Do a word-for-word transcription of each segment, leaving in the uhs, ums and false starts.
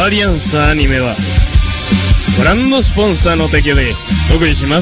アリアンサアニメはご覧のスポンサーの提供でお送りします。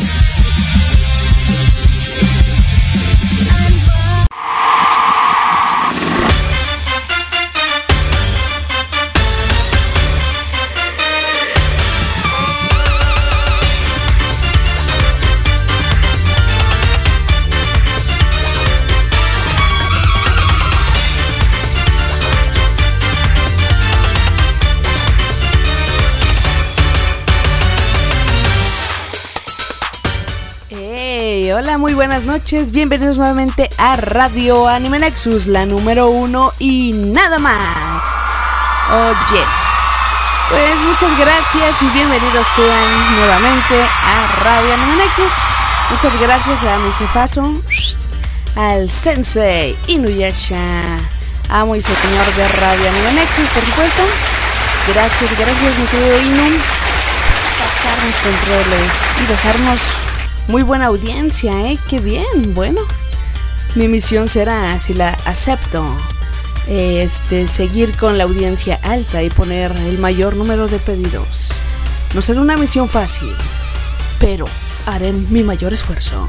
Hola, muy buenas noches, bienvenidos nuevamente a Radio Anime Nexus, la número uno y nada más. Oh yes. Pues muchas gracias y bienvenidos sean nuevamente a Radio Anime Nexus. Muchas gracias a mi jefazo, al sensei Inuyasha, amo y señor de Radio Anime Nexus, por supuesto. Gracias, gracias mi querido Inu, pasar mis controles y dejarnos muy buena audiencia, ¿eh? ¡Qué bien! Bueno, mi misión será, si la acepto, este, seguir con la audiencia alta y poner el mayor número de pedidos. No será una misión fácil, pero haré mi mayor esfuerzo.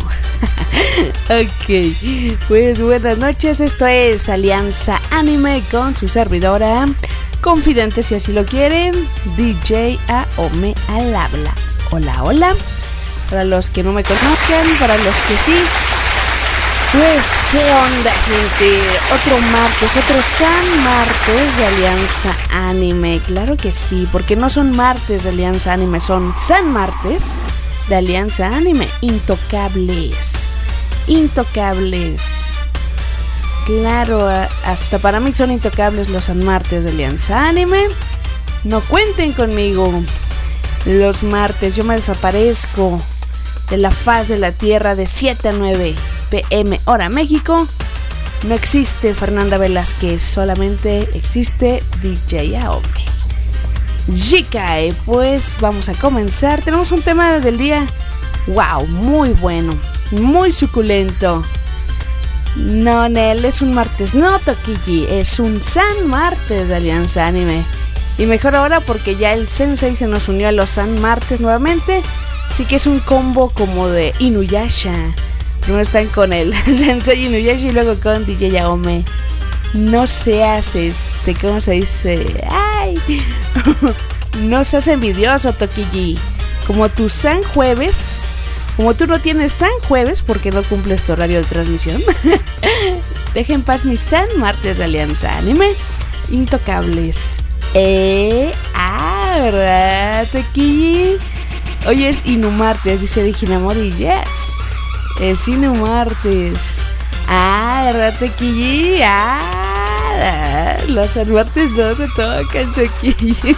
Ok, pues buenas noches, esto es Alianza Anime con su servidora, confidente si así lo quieren, D J Aome al habla. Hola, hola. Para los que no me conozcan, para los que sí, pues, ¿qué onda, gente? Otro martes, otro San Martes de Alianza Anime. Claro que sí, porque no son martes de Alianza Anime, son San Martes de Alianza Anime. Intocables, intocables. Claro, hasta para mí son intocables los San Martes de Alianza Anime. No cuenten conmigo. Los martes yo me desaparezco de la faz de la tierra de siete a nueve pm hora México. No existe Fernanda Velázquez, solamente existe D J Aome. Jikai, pues vamos a comenzar. Tenemos un tema del día, wow, muy bueno, muy suculento. No, Nel, es un martes, no, Tokiji, es un San Martes de Alianza Anime. Y mejor ahora porque ya el sensei se nos unió a los San Martes nuevamente. Así que es un combo como de Inuyasha. Primero están con el sensei Inuyasha y luego con D J Aome. No seas este, ¿cómo se dice? ¡Ay! No seas envidioso, Tokiji. Como tu San Jueves, como tú no tienes San Jueves porque no cumples tu horario de transmisión, deja en paz mis San Martes de Alianza Anime. Intocables. Eh, ah, ¿verdad, Tokiji? Hoy es Inumartes, dice de Hinamori. Yes, es Inumartes. Ah, ¿verdad, Tokiji? Ah, los Martes no se tocan, Tokiji.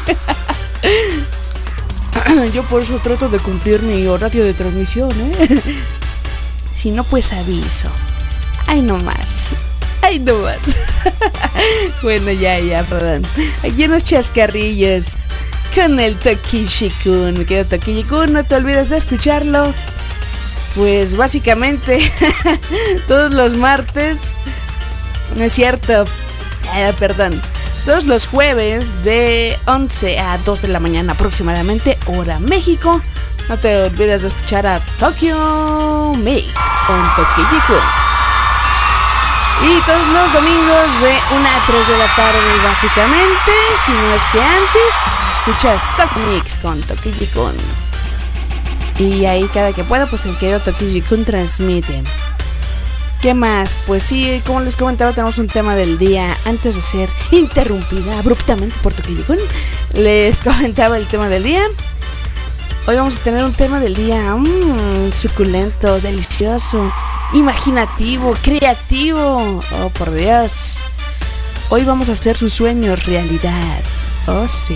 Yo por eso trato de cumplir mi horario de transmisión, ¿eh? Si no, pues aviso. Ay, no más. Ay, no más. Bueno, ya, ya, perdón. Aquí unos chascarrillos con el Tokiji-kun. Me quedo Tokiji-kun, no te olvides de escucharlo. Pues básicamente todos los martes, no es cierto, eh, perdón, todos los jueves de once a dos de la mañana aproximadamente, hora México. No te olvides de escuchar a Tokyo Mix con Tokiji-kun. Y todos los domingos de una a tres de la tarde básicamente, si no es que antes, escuchas Tokyo Mix con Tokiji-kun. Y ahí cada que pueda, pues el querido Tokiji-kun transmite. ¿Qué más? Pues sí, como les comentaba, tenemos un tema del día. Antes de ser interrumpida abruptamente por Tokiji-kun, les comentaba el tema del día. Hoy vamos a tener un tema del día mmm, suculento, delicioso, imaginativo, creativo. Oh, por Dios. Hoy vamos a hacer sus sueños realidad. Oh, sí.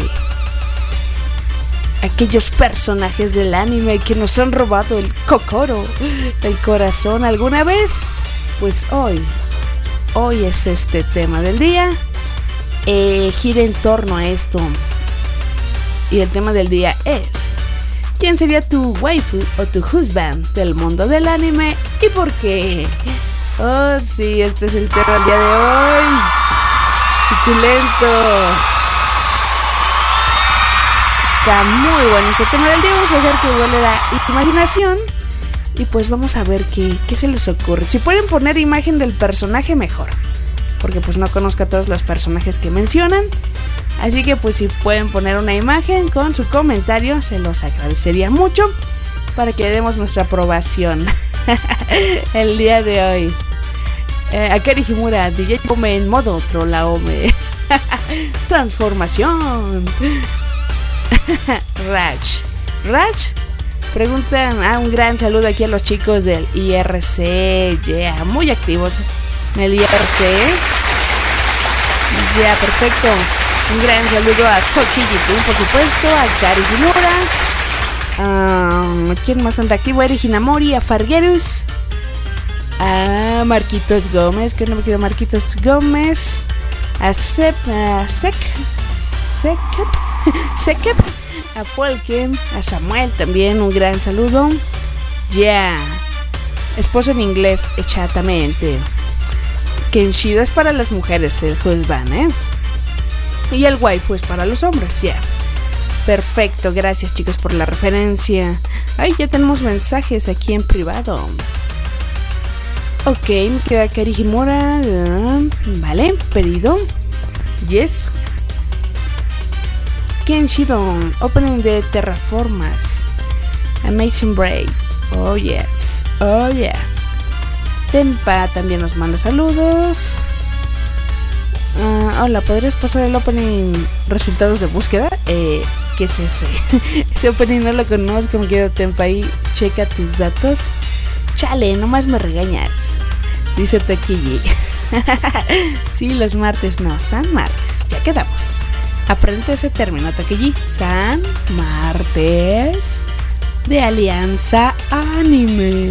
Aquellos personajes del anime que nos han robado el kokoro, el corazón alguna vez. Pues hoy, hoy es este tema del día. Eh, gira en torno a esto. Y el tema del día es: ¿quién sería tu waifu o tu husband del mundo del anime y por qué? Oh, sí, este es el tema del día de hoy. Suculento. está muy bueno este tema del día. Vamos a dejar que vuele la imaginación. Y pues vamos a ver qué, qué se les ocurre. Si pueden poner imagen del personaje, mejor. Porque pues no conozco a todos los personajes que mencionan. Así que pues si pueden poner una imagen con su comentario, se los agradecería mucho. Para que demos nuestra aprobación el día de hoy. Eh, Akari Himura, D J Ome en modo Trollaome. Transformación. Raj. Raj. Preguntan, ah, un gran saludo aquí a los chicos del I R C. Yeah, muy activos en el I R C. Yeah, perfecto. Un gran saludo a Toki Jitun, por supuesto, a Akari Himura. Uh, ¿Quién más anda activo? Eri Hinamori, a Fargerus. A Marquitos Gómez, que no me quedo Marquitos Gómez. A Sep, a Sek, Sekep, Sekep, a Polken, a Samuel también, un gran saludo. Ya, yeah. Esposo en inglés, exactamente. Kenshido es para las mujeres, el husband, ¿eh? Y el waifu es para los hombres, ya. Yeah. Perfecto, gracias chicos por la referencia. Ay, ya tenemos mensajes aquí en privado. Ok, me queda Kari Himura. Uh, vale, pedido. Yes. Kenshidon, opening de Terraformas. Amazing Break. Oh yes, oh yeah. Tempa también nos manda saludos. Uh, hola, ¿podrías pasar el opening resultados de búsqueda? Eh, ¿qué es ese? Ese opening no lo conozco, me quedo Tempa ahí. Checa tus datos. Chale, nomás me regañas, dice Taquilli. Sí, los martes no, San Martes, ya quedamos. Aprende ese término, Taquilli. San Martes de Alianza Anime.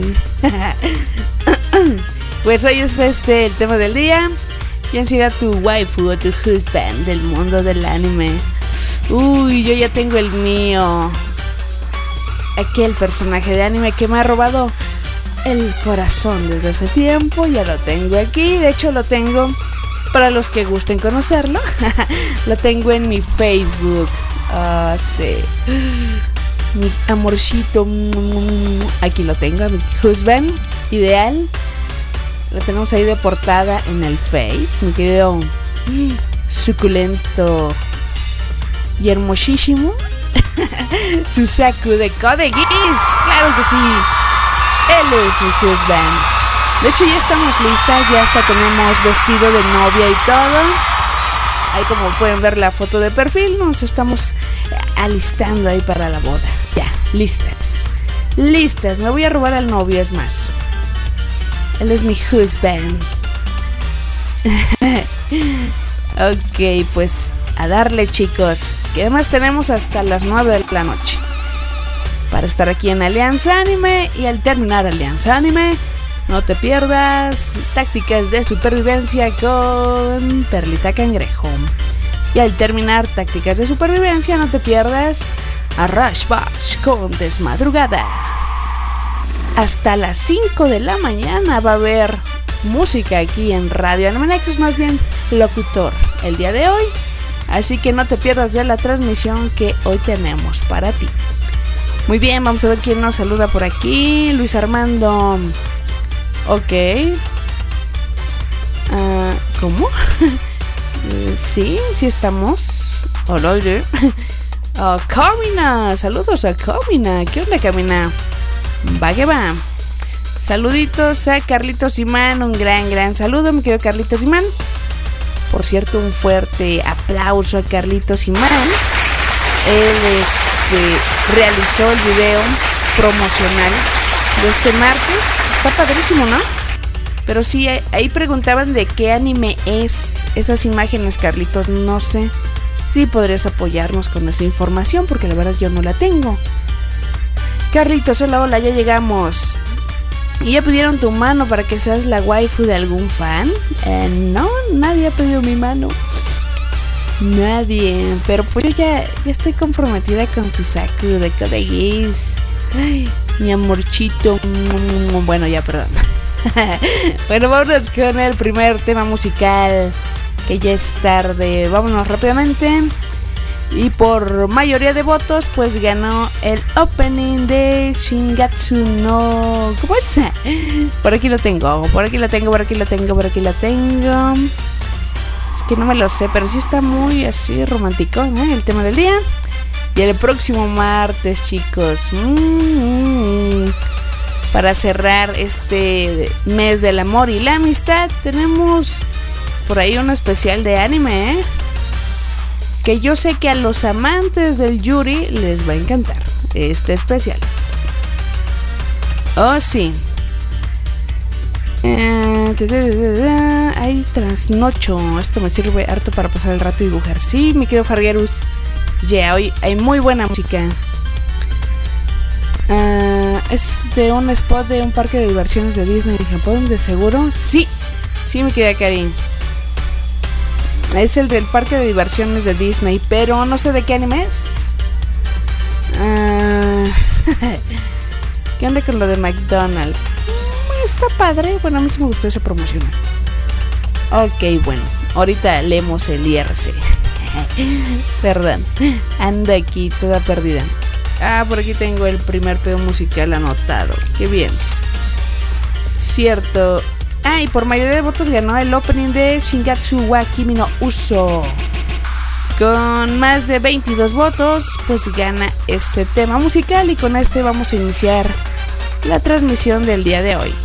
Pues hoy es este el tema del día. ¿Quién será tu waifu o tu husband del mundo del anime? Uy, yo ya tengo el mío. Aquel personaje de anime que me ha robado el corazón desde hace tiempo, ya lo tengo aquí. De hecho lo tengo, para los que gusten conocerlo, lo tengo en mi Facebook. Ah, sí. Mi amorcito, aquí lo tengo, mi husband ideal. Lo tenemos ahí de portada en el Face. Mi querido suculento y hermosísimo Susaku de Code Geass. Claro que sí. Él es mi husband. De hecho ya estamos listas, ya hasta tenemos vestido de novia y todo. Ahí como pueden ver la foto de perfil, nos estamos alistando ahí para la boda. Ya, listas. Listas, me voy a robar al novio, es más. Él es mi husband. Ok, pues a darle chicos, que además tenemos hasta las nueve de la noche para estar aquí en Alianza Anime. Y al terminar Alianza Anime, no te pierdas tácticas de supervivencia con Perlita Cangrejo. Y al terminar tácticas de supervivencia, no te pierdas a Rush Bash con Desmadrugada. Hasta las cinco de la mañana va a haber música aquí en Radio Anime Nexus, más bien locutor el día de hoy. Así que no te pierdas de la transmisión que hoy tenemos para ti. Muy bien, vamos a ver quién nos saluda por aquí. Luis Armando. Ok. Uh, ¿Cómo? sí, sí estamos. Hola, oye. Oh, Camina. Saludos a Camina. ¿Qué onda, Camina? Va que va. Saluditos a Carlitos Imán. Un gran, gran saludo, mi querido Carlitos Imán. Por cierto, un fuerte aplauso a Carlitos Imán. Él este, realizó el video promocional de este martes. Está padrísimo, ¿no? Pero sí, ahí preguntaban de qué anime es esas imágenes, Carlitos. No sé. Sí, podrías apoyarnos con esa información, porque la verdad yo no la tengo. Carlitos, hola, hola, ya llegamos. ¿Y ya pidieron tu mano para que seas la waifu de algún fan? Eh, no, nadie ha pedido mi mano. Nadie. Pero pues yo ya, ya estoy comprometida con Susaku de Code Geass. Ay, mi amorchito. Bueno, ya, perdón. Bueno, vámonos con el primer tema musical, que ya es tarde. Vámonos rápidamente. Y por mayoría de votos, pues ganó el opening de Shingatsu no... ¿Cómo es? Por aquí lo tengo, por aquí lo tengo, por aquí lo tengo, por aquí lo tengo. Es que no me lo sé, pero sí está muy así romántico, ¿eh? El tema del día. Y el próximo martes, chicos, mmm, para cerrar este mes del amor y la amistad, tenemos por ahí un especial de anime, ¿eh? Que yo sé que a los amantes del Yuri les va a encantar este especial. Oh, sí. Eh, Hay trasnocho. Esto me sirve harto para pasar el rato y dibujar. Sí, mi querido Farguerus. Ya, yeah, hoy hay muy buena música. Uh, es de un spot de un parque de diversiones de Disney en Japón, de seguro. Sí, sí, mi querida Karin. Es el del parque de diversiones de Disney, pero no sé de qué anime es. Uh, ¿Qué onda con lo de McDonald's? Está padre. Bueno, a mí sí me gustó esa promoción. Ok, bueno, ahorita leemos el I R C. Perdón, ando aquí toda perdida. Ah, por aquí tengo el primer pedo musical anotado. Qué bien. Cierto. Ah, y por mayoría de votos ganó el opening de Shingatsu wa Kimi no Uso. Con más de veintidós votos, pues gana este tema musical. Y con este vamos a iniciar la transmisión del día de hoy.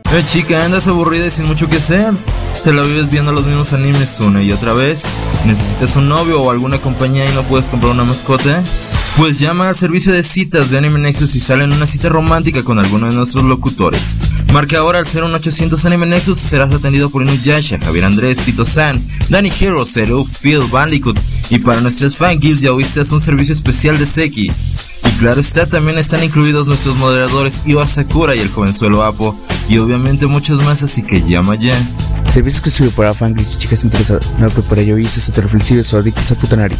Eh chica, andas aburrida y sin mucho que hacer. Te la vives viendo los mismos animes una y otra vez. ¿Necesitas un novio o alguna compañía y no puedes comprar una mascota? Pues llama al servicio de citas de Anime Nexus y sale en una cita romántica con alguno de nuestros locutores. Marca ahora al cero uno ochocientos Anime Nexus y serás atendido por Inuyasha, Javier Andrés, Tito San, Danny Hero, Zero, Phil, Bandicoot. Y para nuestros fangirls ya oíste un servicio especial de Seki. Y claro está, también están incluidos nuestros moderadores Iwa Sakura y el jovenzuelo Apo. Y obviamente muchos más, así que llama ya. Servicio exclusivo para fangirls y chicas interesadas. No que para ello hice heteroflexivos o adictos a Futanari.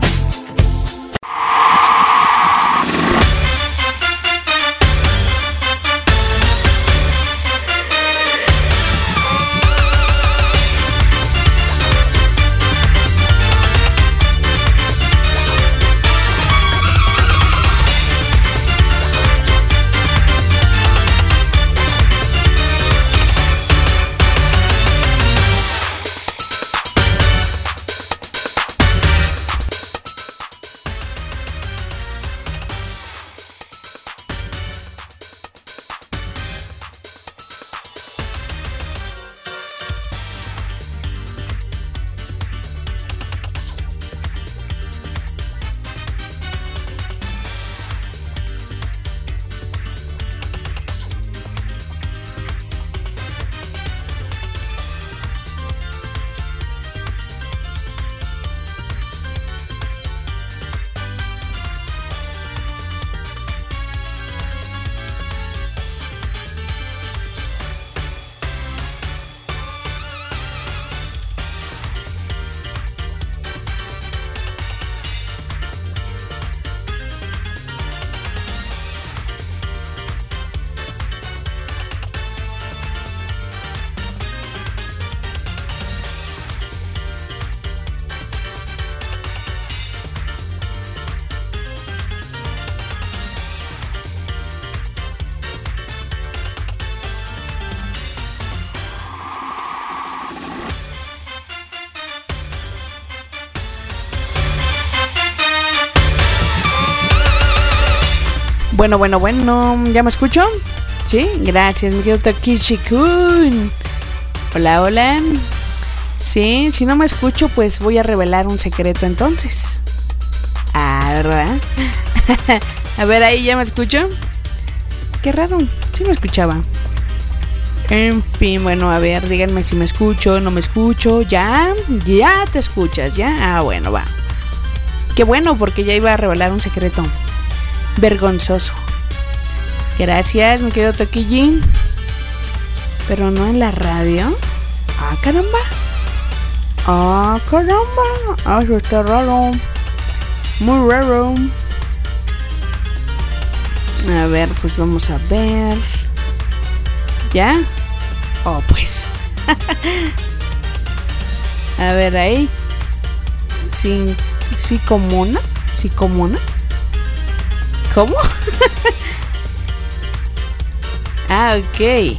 Bueno, bueno, bueno, ¿ya me escucho? Sí, gracias, mi querido Takishi-kun. Hola, hola. Sí, si no me escucho, pues voy a revelar un secreto entonces. Ah, ¿verdad? A ver, ahí ya me escucho. Qué raro, sí me escuchaba. En fin, bueno, a ver, díganme si me escucho, no me escucho. ¿Ya? ¿Ya te escuchas? ¿Ya? Ah, bueno, va. Qué bueno, porque ya iba a revelar un secreto vergonzoso. Gracias, mi querido Toquillín. Pero no en la radio. Ah, caramba. Ah, caramba. Ah, eso está raro. Muy raro. A ver, pues vamos a ver. ¿Ya? Oh, pues. A ver, ahí. Sí, sí, comuna. Sí, comuna. ¿Cómo? Ah, ok.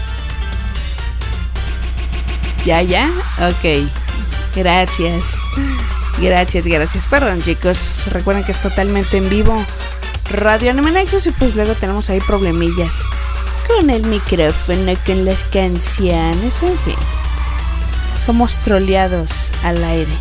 Ya, ya. Ok. Gracias. Gracias, gracias. Perdón, chicos. Recuerden que es totalmente en vivo. Radio Anime Nexus. Y pues luego tenemos ahí problemillas con el micrófono, con las canciones. En fin. Somos troleados al aire.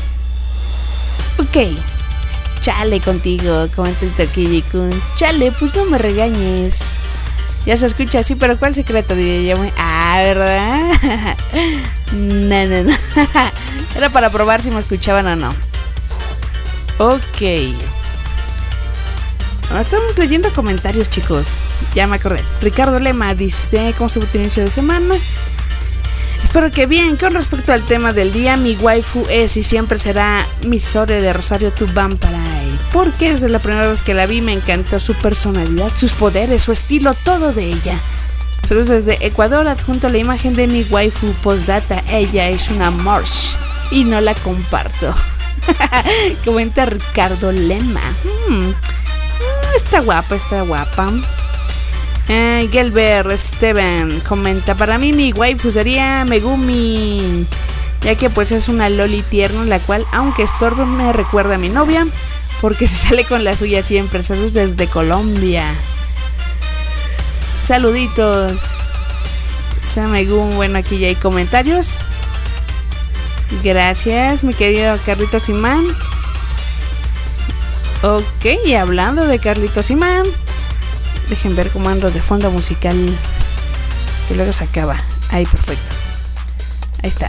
Ok. Chale contigo, comenta el Taquilli-kun. Chale, pues no me regañes. Ya se escucha así, pero ¿cuál secreto? Diría yo. Ah, ¿verdad? No, no, no. Era para probar si me escuchaban o no. Ok. Bueno, estamos leyendo comentarios, chicos. Ya me acordé. Ricardo Lema dice: ¿cómo estuvo tu inicio de semana? Espero que bien. Con respecto al tema del día, mi waifu es y siempre será Misore de Rosario to Vampire, porque desde la primera vez que la vi me encantó su personalidad, sus poderes, su estilo, todo de ella. Saludos desde Ecuador, adjunto la imagen de mi waifu. Postdata, ella es una Morsh y no la comparto. Comenta Ricardo Lema. Hmm. Está guapa, está guapa. Eh, Gelber Steven comenta: para mí mi waifu sería Megumi, ya que pues es una loli tierna, la cual aunque estorbe me recuerda a mi novia, porque se sale con la suya siempre. Saludos desde Colombia. Saluditos. Samegun, bueno, aquí ya hay comentarios. Gracias, mi querido Carlitos Imán. Ok, y hablando de Carlitos Imán, dejen ver cómo ando de fondo musical. Que luego se acaba. Ahí, perfecto. Ahí está.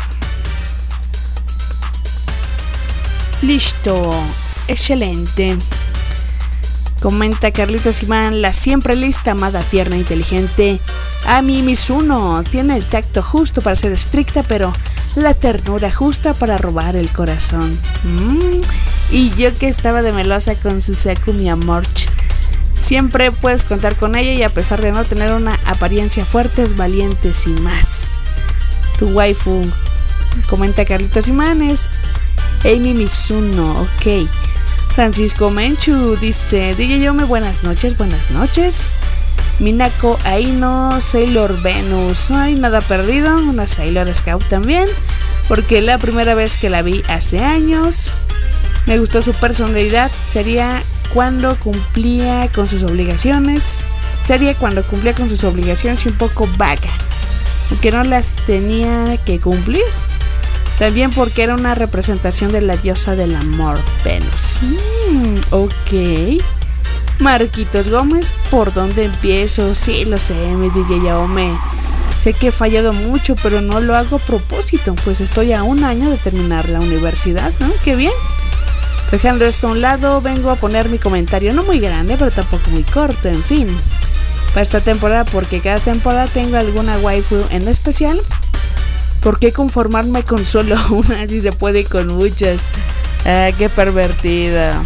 Listo. Excelente. Comenta Carlitos Imán, la siempre lista, amada, tierna, inteligente Ami Mizuno. Tiene el tacto justo para ser estricta, pero la ternura justa para robar el corazón. Mm. Y yo que estaba de melosa con Susaku, mi amor. Siempre puedes contar con ella y a pesar de no tener una apariencia fuerte, es valiente sin más. Tu waifu, comenta Carlitos Imán, es Ami Mizuno, ok. Francisco Menchu dice, D J Yome, buenas noches, buenas noches. Minako Aino, Sailor Venus, ay, nada perdido, una Sailor Scout también, porque la primera vez que la vi hace años, me gustó su personalidad, sería cuando cumplía con sus obligaciones, sería cuando cumplía con sus obligaciones y un poco vaga, aunque no las tenía que cumplir. También porque era una representación de la diosa del amor, Venus. Mm, ok. Marquitos Gómez, ¿por dónde empiezo? Sí, lo sé, mi D J Yaome. Sé que he fallado mucho, pero no lo hago a propósito, pues estoy a un año de terminar la universidad, ¿no? ¡Qué bien! Dejando esto a un lado, vengo a poner mi comentario, no muy grande, pero tampoco muy corto, en fin. Para esta temporada, porque cada temporada tengo alguna waifu en especial. ¿Por qué conformarme con solo una si se puede con muchas? Ah, qué pervertida.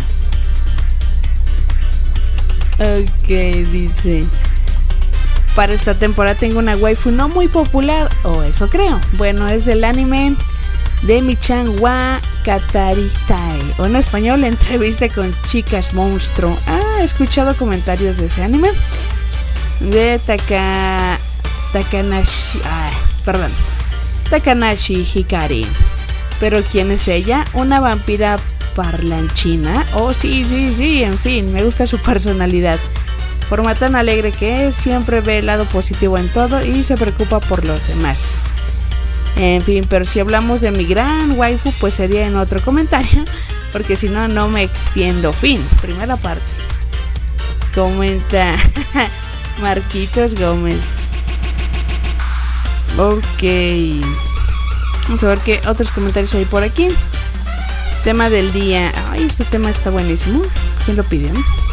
Ok, dice. Para esta temporada tengo una waifu no muy popular, o eso creo. Bueno, es del anime de Michan wa Kataritai, o en español, entrevista con chicas monstruo. Ah, he escuchado comentarios de ese anime. De Taka... Takanashi... Ah, perdón. Takanashi Hikari. Pero ¿quién es ella? ¿Una vampira parlanchina? Oh, sí, sí, sí, en fin, me gusta su personalidad. Forma tan alegre que es, siempre ve el lado positivo en todo y se preocupa por los demás. En fin, pero si hablamos de mi gran waifu, pues sería en otro comentario, porque si no, no me extiendo. Fin, primera parte. Comenta Marquitos Gómez. Ok, vamos a ver qué otros comentarios hay por aquí. Tema del día. Ay, este tema está buenísimo. ¿Quién lo pidió?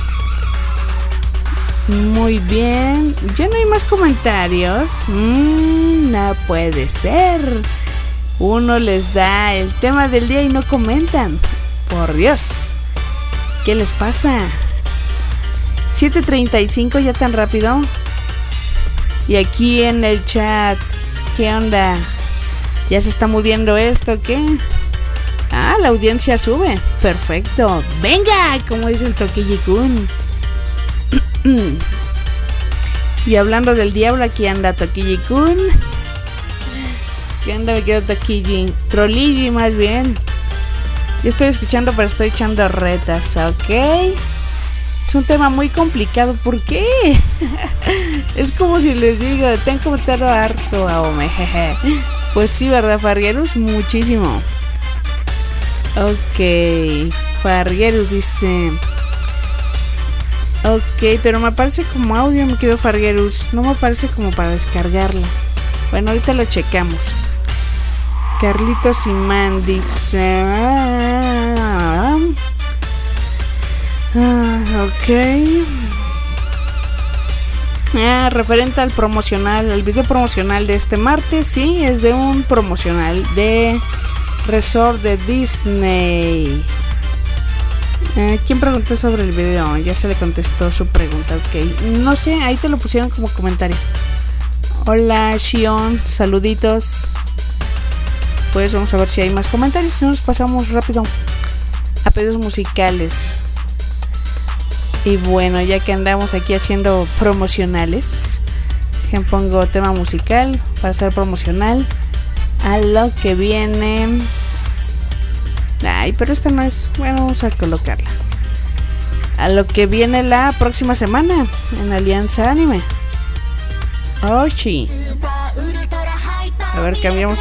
Muy bien. Ya no hay más comentarios. Mm, no puede ser. Uno les da el tema del día y no comentan. Por Dios, ¿qué les pasa? siete treinta y cinco, ya tan rápido. Y aquí en el chat, ¿qué onda? ¿Ya se está moviendo esto? ¿Qué? Ah, la audiencia sube. Perfecto. ¡Venga! Como dice el Toquilli-kun. Y hablando del diablo, aquí anda Toquilli-kun. ¿Qué onda, me quedo Toquilli? Trollilli, más bien. Yo estoy escuchando, pero estoy echando retas, ¿ok? Es un tema muy complicado. ¿Por qué? Es como si les digo, tengo comentario harto a Ome. Pues sí, ¿verdad, Farguerus? Muchísimo. Ok. Farguerus dice... Ok, pero me aparece como audio, me quedo Farguerus. No me aparece como para descargarla. Bueno, ahorita lo checamos. Carlitos Imán dice... Ah, ok. Ah, referente al promocional, el video promocional de este martes, sí, es de un promocional de Resort de Disney. Eh, ¿Quién preguntó sobre el video? Ya se le contestó su pregunta, ok. No sé, ahí te lo pusieron como comentario. Hola, Shion, saluditos. Pues vamos a ver si hay más comentarios. Si no, nos pasamos rápido a pedidos musicales. Y bueno, ya que andamos aquí haciendo promocionales, dejen pongo tema musical para hacer promocional a lo que viene. Ay, pero esta no es. Bueno, vamos a colocarla. A lo que viene la próxima semana en Alianza Anime. Oh, sí. A ver, cambiamos.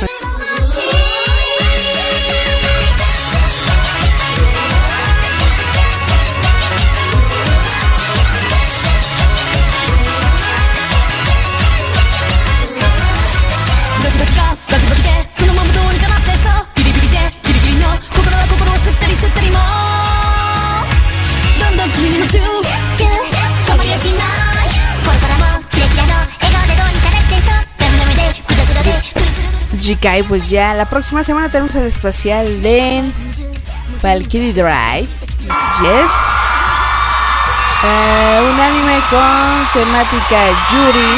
Jikai, pues ya la próxima semana tenemos el especial de Valkyrie Drive. Yes. Uh, un anime con temática Yuri.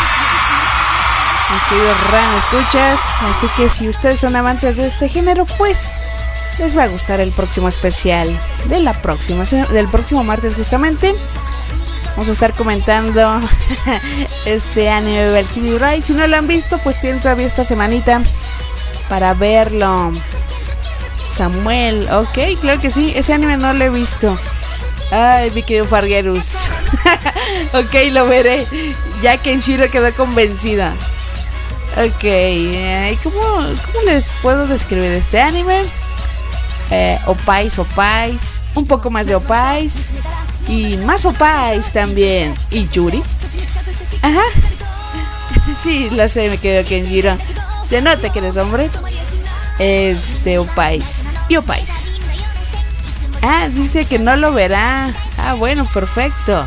Mis queridos Ran escuchas. Así que si ustedes son amantes de este género, pues les va a gustar el próximo especial de la próxima del próximo martes justamente. Vamos a estar comentando este anime de Valkyrie Drive. Si no lo han visto, pues tienen todavía esta semanita para verlo. Samuel, ok, claro que sí. Ese anime no lo he visto. Ay, mi querido Fargerus. Ok, lo veré. Ya que Kenshiro quedó convencida. Ok, ¿cómo, ¿cómo les puedo describir este anime? Eh, opais, opais. Un poco más de opais. Y más opais también. Y Yuri. Ajá. Sí, lo sé, me quedo Kenshiro. Se nota que eres hombre. Este, opais. Y opais. Ah, dice que no lo verá. Ah, bueno, perfecto.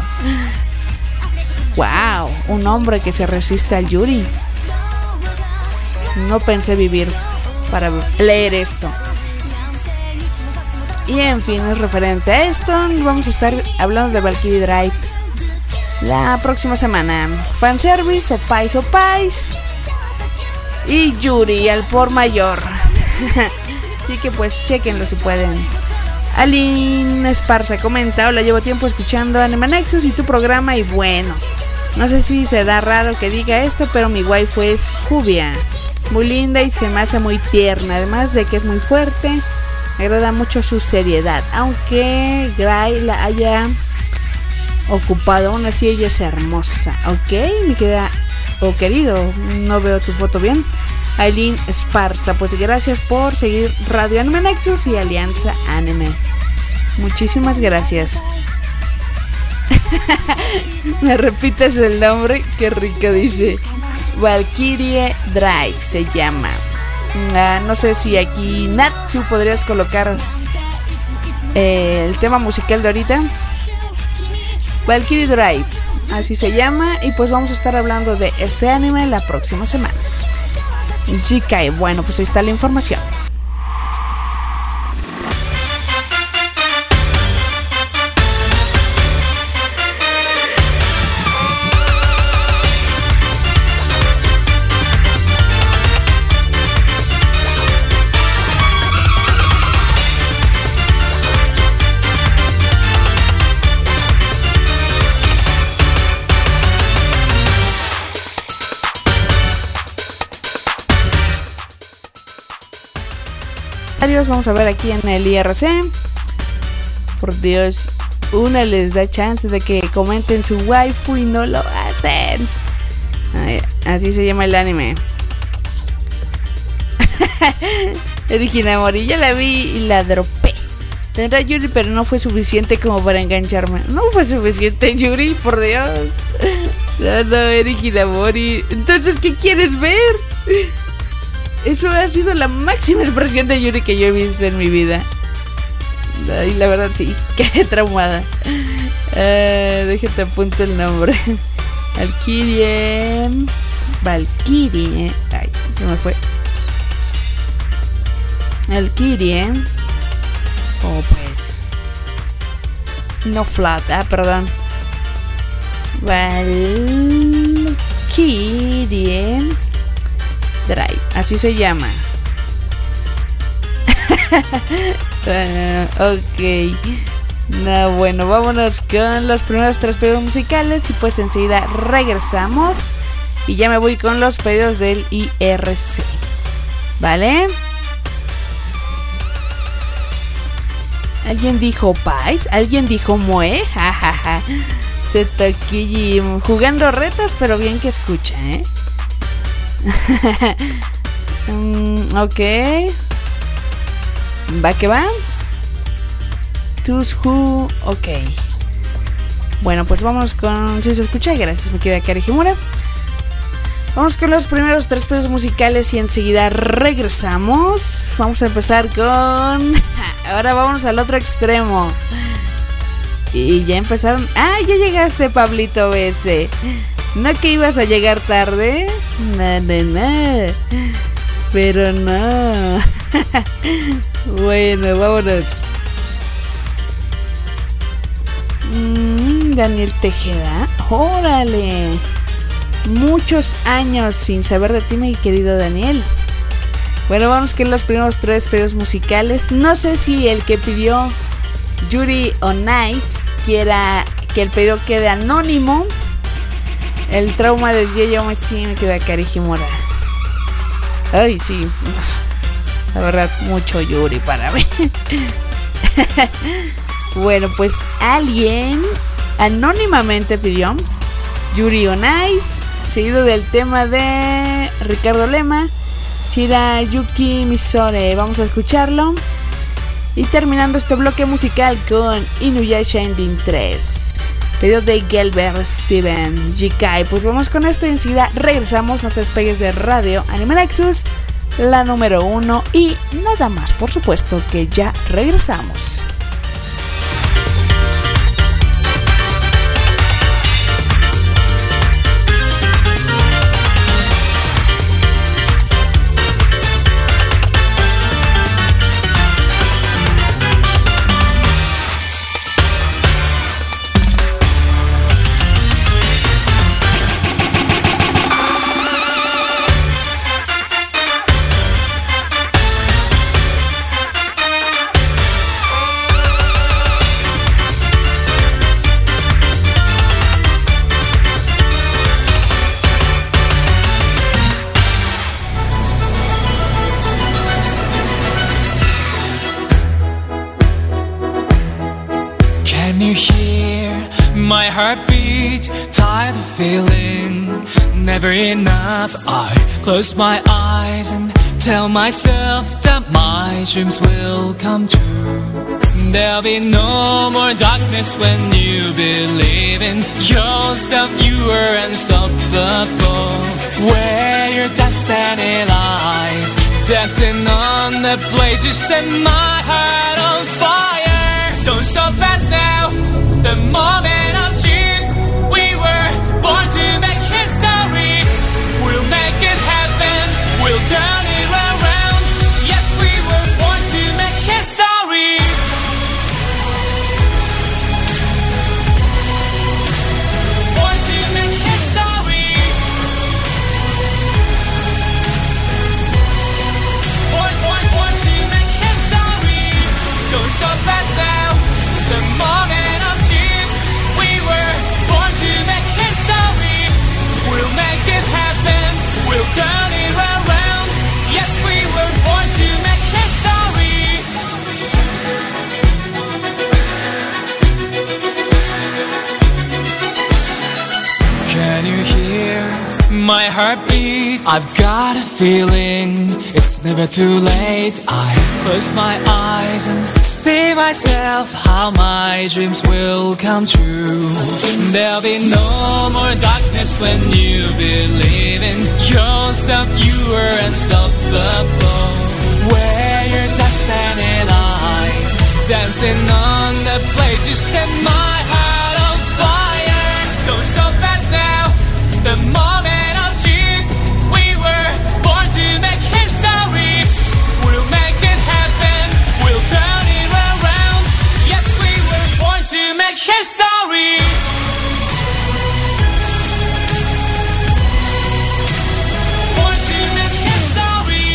Wow, un hombre que se resiste al Yuri. No pensé vivir para leer esto. Y en fin, es referente a esto. Vamos a estar hablando de Valkyrie Drive la próxima semana. Fanservice, opais, opais. Y Yuri al por mayor. Así que pues chequenlo si pueden. Aline Esparza comenta: hola, llevo tiempo escuchando Anime Nexus y tu programa, y bueno, no sé si será raro que diga esto, pero mi waifu es Jubia. Muy linda y se me hace muy tierna, además de que es muy fuerte. Me agrada mucho su seriedad, aunque Gray la haya ocupado, aún así ella es hermosa. Ok, mi querida o oh, querido, no veo tu foto bien. Aileen Esparza, pues gracias por seguir Radio Anime Nexus y Alianza Anime. Muchísimas gracias. ¿Me repites el nombre? Qué rico, dice. Valkyrie Drive se llama. Uh, no sé si aquí Natsu podrías colocar eh, el tema musical de ahorita. Valkyrie Drive, así se llama. Y pues vamos a estar hablando de este anime la próxima semana. Jikai, bueno, pues ahí está la información. Vamos a ver aquí en el I R C. Por Dios, una les da chance de que comenten su waifu y no lo hacen. Ay, así se llama el anime. Hinamori, ya la vi y la dropé. Tendrá Yuri, pero no fue suficiente como para engancharme. No fue suficiente, Yuri, por Dios. No, no, Hinamori. Entonces, ¿qué quieres ver? Eso ha sido la máxima expresión de Yuri que yo he visto en mi vida. Y la verdad sí, qué traumada. uh, Déjate apunto el nombre. Valkyrie. Valkyrie. Ay, se me fue. Valkyrie. Oh, pues. No flat, ah, perdón. Valkyrie Drive, así se llama. uh, ok. No, bueno, vámonos con los primeros tres pedidos musicales y pues enseguida regresamos. Y ya me voy con los pedidos del I R C. ¿Vale? ¿Alguien dijo Pais? ¿Alguien dijo Moe? Jajaja. Setoki jugando retas, pero bien que escucha, ¿eh? Um, ok. Va que va. Tus Who. Ok. Bueno, pues vámonos con... Si se escucha, gracias, mi querida Kari Himura. Vamos con los primeros tres pesos musicales y enseguida regresamos. Vamos a empezar con... Ahora vámonos al otro extremo. Y ya empezaron... Ah, ya llegaste, Pablito B S. ¿No que ibas a llegar tarde? No, no, no. Pero no. Bueno, vámonos. Mm, Daniel Tejeda. ¡Órale! Muchos años sin saber de ti, mi querido Daniel. Bueno, vamos con los primeros tres pedidos musicales. No sé si el que pidió Yuri on Ice quiera que el pedido quede anónimo. El trauma de Yo sí me queda Kari Himura. Ay, sí. La verdad, mucho Yuri para mí. Bueno, pues alguien anónimamente pidió Yuri on Ice, seguido del tema de Ricardo Lema, Shirayuki Misore. Vamos a escucharlo. Y terminando este bloque musical con Inuyasha Ending tres, pedido de Gelber Steven Jikai. Pues vamos con esto y enseguida regresamos. No te despegues de Radio Anime Nexus, la número uno. Y nada más, por supuesto que ya regresamos. My heartbeat, tired of feeling never enough. I close my eyes and tell myself that my dreams will come true. There'll be no more darkness when you believe in yourself. You are unstoppable. Where your destiny lies, dancing on the blade, you set my heart on fire. Don't stop us now. The moment of June, we were born to make history. We'll make it happen, we'll turn it around. Yes, we were born to make history. Born to make history. Born, born, born to make history. Don't stop us now. The moment of we'll make it happen, we'll turn it around. Yes, we were born to make history. Can you hear my heartbeat? I've got a feeling it's never too late. I close my eyes and see myself how my dreams will come true. There'll be no more darkness when you believe in yourself. You are unstoppable. Where your destiny lies, dancing on the blade, you set my heart on fire. Don't stop us now. The moment of June, we were born to make history. We'll make it happen, we'll turn it around. Yes, we were born to make history. Born to make history.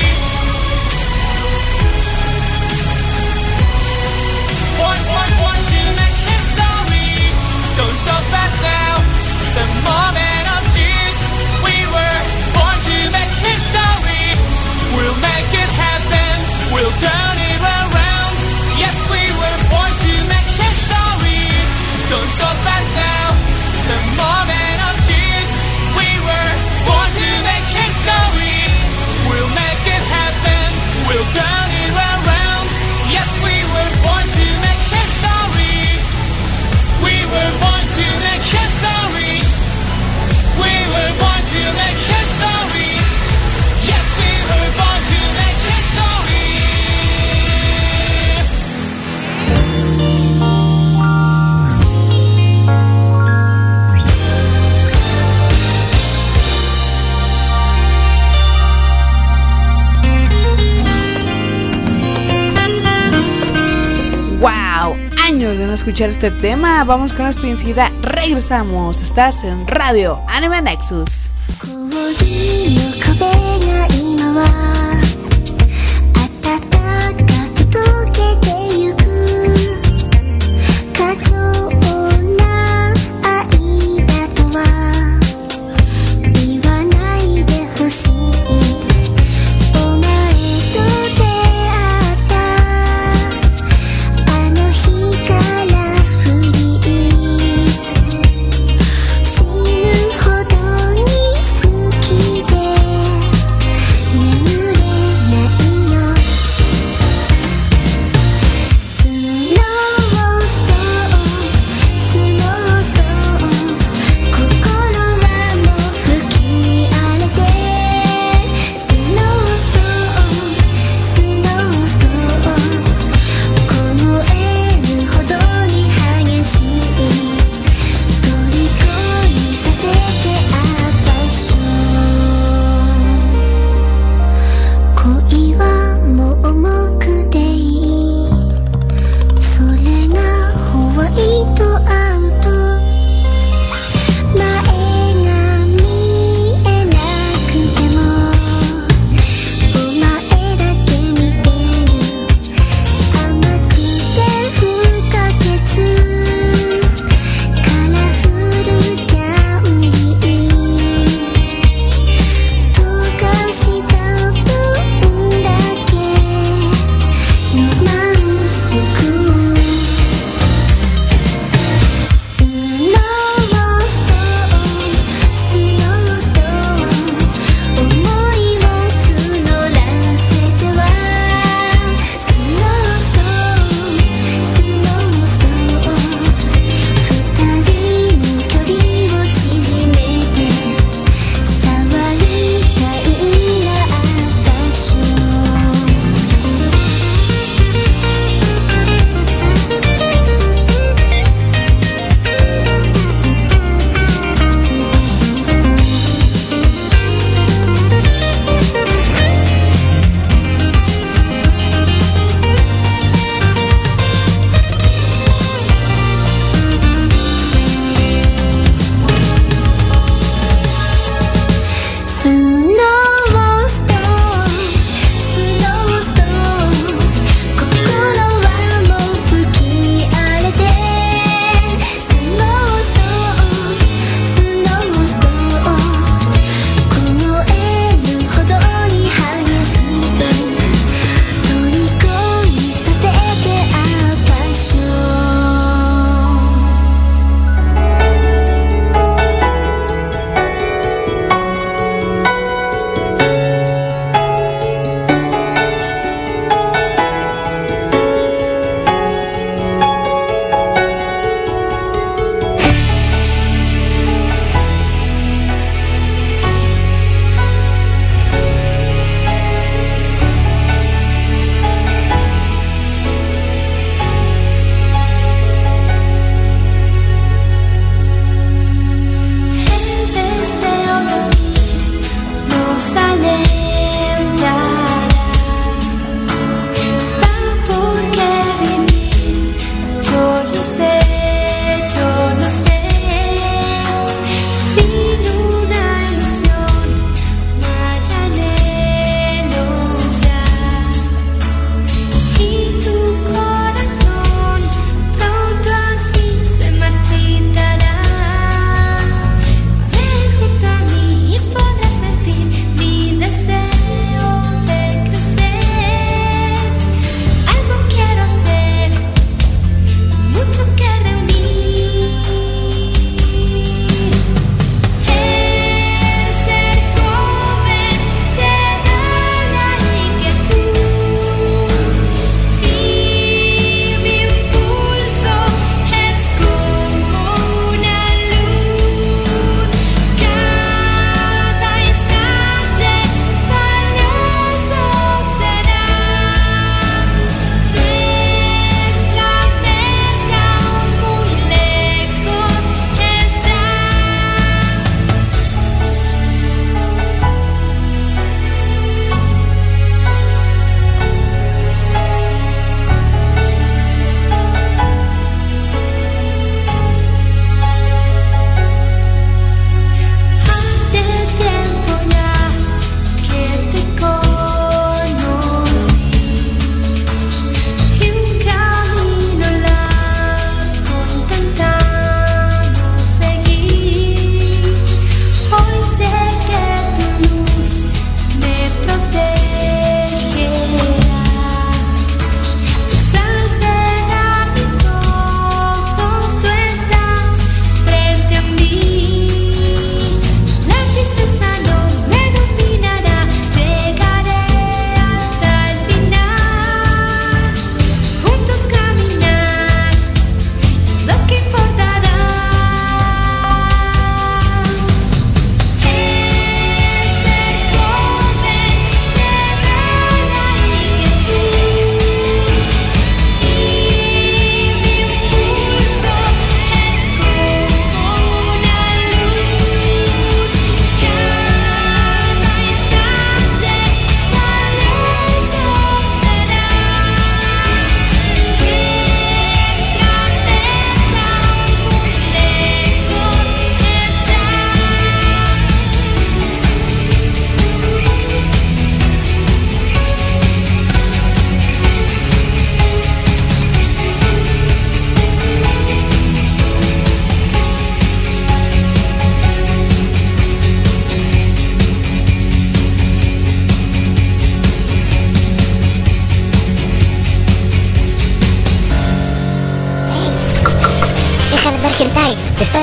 Born, born, born to make history. de no escuchar este tema. Vamos con esto y enseguida regresamos. Estás en Radio Anime Nexus. 「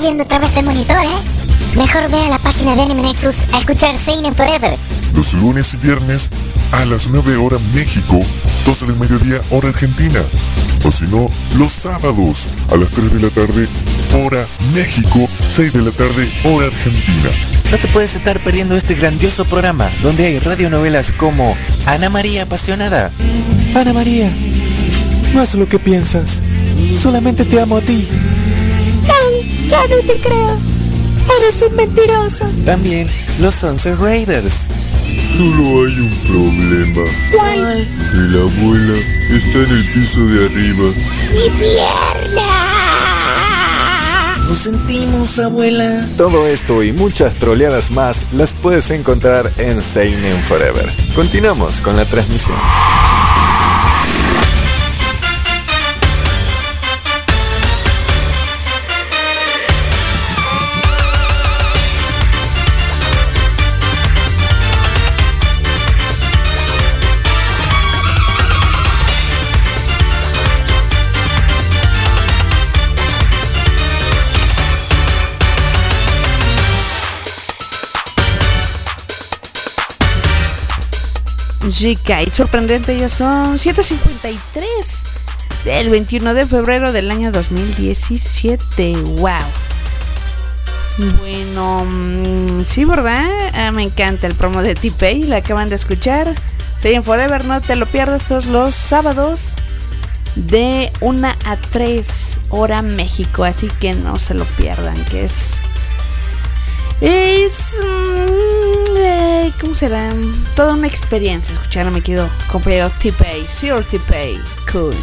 viendo a través del monitor, ¿eh? Mejor ve a la página de Anime Nexus a escuchar Seinen Forever. Los lunes y viernes a las nueve horas México, doce del mediodía hora Argentina. O si no, los sábados a las tres de la tarde hora México, seis de la tarde hora Argentina. No te puedes estar perdiendo este grandioso programa donde hay radionovelas como Ana María Apasionada. Ana María, no es lo que piensas. Solamente te amo a ti. Ay, ya no te creo. Eres un mentiroso. También los Sunset Raiders. Solo hay un problema. ¿Cuál? Que la abuela está en el piso de arriba. ¡Mi pierna! Lo sentimos, abuela. Todo esto y muchas troleadas más las puedes encontrar en Seinen Forever. Continuamos con la transmisión. G-Kite, sorprendente, ya son siete cincuenta y tres del veintiuno de febrero del año dos mil diecisiete. Wow. Bueno, mmm, sí, ¿verdad? Ah, me encanta el promo de T-Pay, la acaban de escuchar. Seinen Forever, no te lo pierdas todos los sábados de una a tres hora México, así que no se lo pierdan, que es... Es... Mmm, eh, ¿Cómo será? Toda una experiencia escuchar a mi querido compañero T-Pay, Sir T-Pay, cool.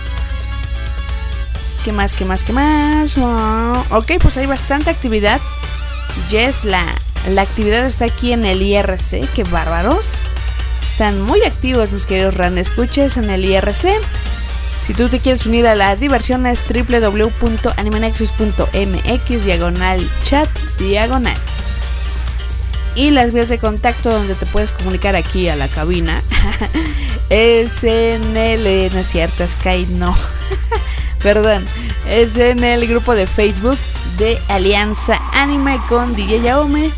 ¿Qué más, qué más, qué más? Oh, ok, pues hay bastante actividad. Yes, la, la actividad está aquí en el I R C, qué bárbaros. Están muy activos mis queridos ranescuches en el I R C. Si tú te quieres unir a la diversión es doble u doble u doble u punto animenexus punto m x diagonal chat diagonal. Y las vías de contacto donde te puedes comunicar aquí a la cabina es en el... No es cierto, Skype no. Perdón. Es en el grupo de Facebook de Alianza Anime con D J Yaome.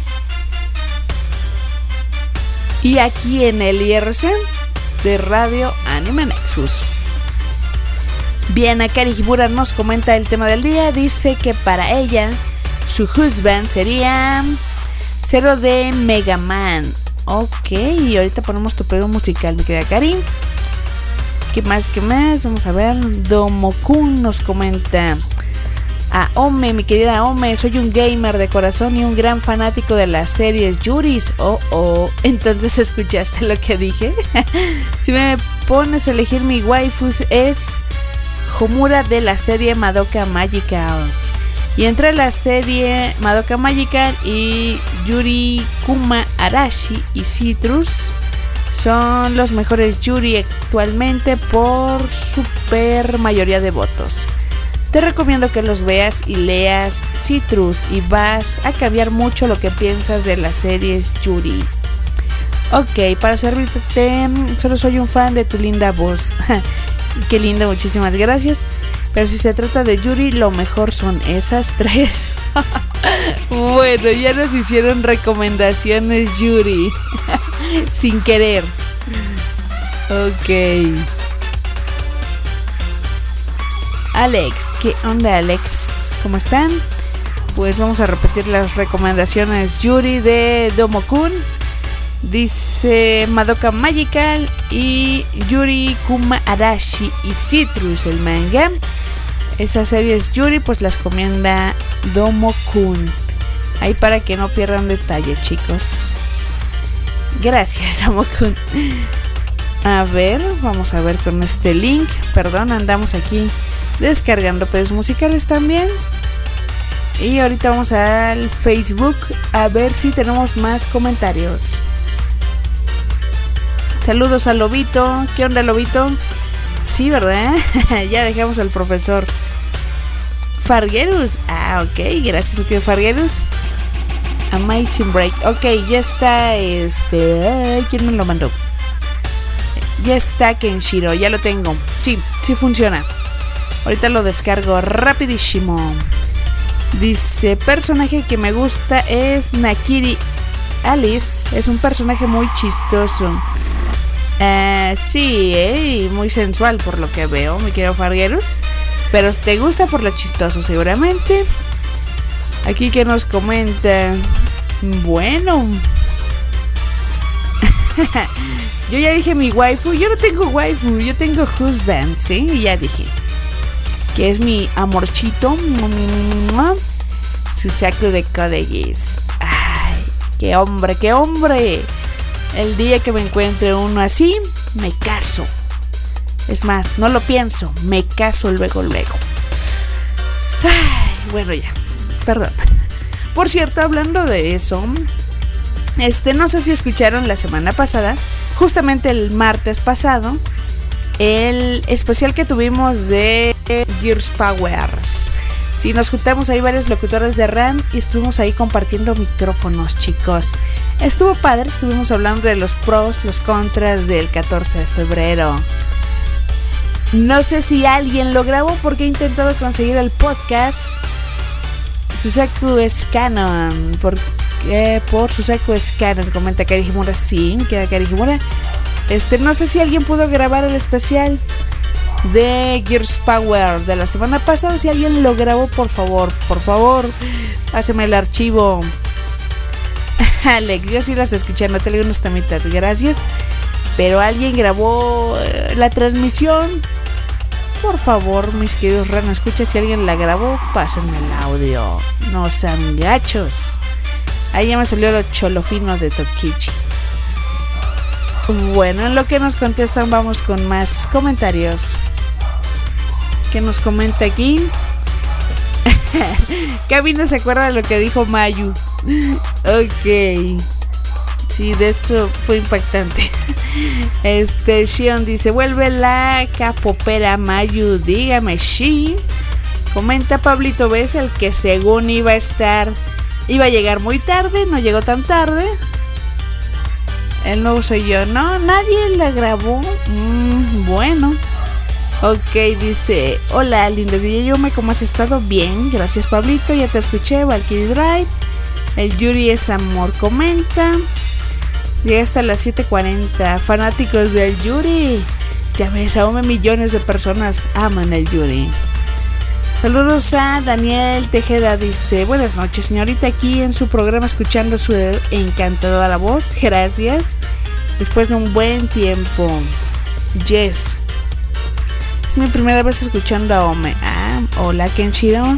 Y aquí en el I R C de Radio Anime Nexus. Bien, Akari Hibura nos comenta el tema del día. Dice que para ella su husband sería Zero de Mega Man. Ok, y ahorita ponemos tu pedido musical, mi querida Akari. ¿Qué más, qué más? Vamos a ver. Domokun nos comenta: a Ome, mi querida Ome, soy un gamer de corazón y un gran fanático de las series Yuris. Oh, oh, entonces escuchaste lo que dije. Si me pones a elegir mi waifus es Homura de la serie Madoka Magical. Y entre la serie Madoka Magical y Yuri Kuma Arashi y Citrus son los mejores Yuri actualmente por super mayoría de votos. Te recomiendo que los veas y leas Citrus y vas a cambiar mucho lo que piensas de las series Yuri. Ok, para servirte, solo soy un fan de tu linda voz. Qué lindo, muchísimas gracias. Pero si se trata de Yuri, lo mejor son esas tres. Bueno, ya nos hicieron recomendaciones Yuri. Sin querer. Ok. Alex, ¿qué onda, Alex? ¿Cómo están? Pues vamos a repetir las recomendaciones Yuri de Domokun. Dice Madoka Magical y Yuri Kuma Arashi y Citrus, el manga. Esas series Yuri pues las recomienda Domokun. Ahí para que no pierdan detalle, chicos. Gracias, Domokun. A ver, vamos a ver con este link. Perdón, andamos aquí descargando pedidos musicales también. Y ahorita vamos al Facebook a ver si tenemos más comentarios. Saludos a Lobito. ¿Qué onda, Lobito? Sí, ¿verdad? Ya dejamos al profesor Farguerus. Ah, ok. Gracias, mi querido Farguerus. Amazing Break. Ok, ya está este... ¿Quién me lo mandó? Ya está Kenshiro. Ya lo tengo. Sí, sí funciona. Ahorita lo descargo rapidísimo. Dice, personaje que me gusta es Nakiri Alice. Es un personaje muy chistoso. Uh, sí, eh, muy sensual por lo que veo, mi querido Fargueros. Pero te gusta por lo chistoso seguramente. Aquí que nos comenta. Bueno, yo ya dije mi waifu. Yo no tengo waifu, yo tengo husband, ¿sí? Y ya dije que es mi amorchito, Susaku de Code Geass. Ay, qué hombre, qué hombre. El día que me encuentre uno así, me caso. Es más, no lo pienso, me caso luego, luego. Ay, bueno, ya, perdón. Por cierto, hablando de eso, este, no sé si escucharon la semana pasada, justamente el martes pasado, el especial que tuvimos de Gears Powers. Sí, nos juntamos ahí varios locutores de RAM y estuvimos ahí compartiendo micrófonos, chicos. Estuvo padre, estuvimos hablando de los pros, los contras del catorce de febrero. No sé si alguien lo grabó porque he intentado conseguir el podcast. Susaku es canon. ¿Por qué? Por Susaku es canon, comenta Karihimura. Sí, queda Karihimura. Este, no sé si alguien pudo grabar el especial de Gears Power de la semana pasada. Si alguien lo grabó, por favor, por favor, pásame el archivo. Alex, yo sí las escuché, no te leo unos tamitas, gracias. Pero alguien grabó la transmisión. Por favor, mis queridos Ran, escucha, si alguien la grabó, pásenme el audio. No sean gachos. Ahí ya me salió lo cholofino de Tokichi. Bueno, en lo que nos contestan, vamos con más comentarios. ¿Qué nos comenta aquí? Gaby no se acuerda de lo que dijo Mayu. Ok. Sí, de hecho fue impactante. Este, Shion dice, vuelve la capopera Mayu, dígame, Shi. Comenta Pablito Bes, el que según iba a estar, iba a llegar muy tarde, no llegó tan tarde. El nuevo soy yo, no, nadie la grabó. Mm, bueno. Ok, dice, hola, lindo día, yo me ¿cómo has estado? Bien, gracias Pablito, ya te escuché, Valkyrie Drive. El Yuri es amor, comenta. Llega hasta las siete cuarenta. Fanáticos del Yuri. Ya ves, aún millones de personas aman el Yuri. Saludos a Daniel Tejeda. Dice, buenas noches, señorita, aquí en su programa escuchando su encantadora voz. Gracias. Después de un buen tiempo. Yes. Es mi primera vez escuchando a Ome. Ah, hola, Kenshiro.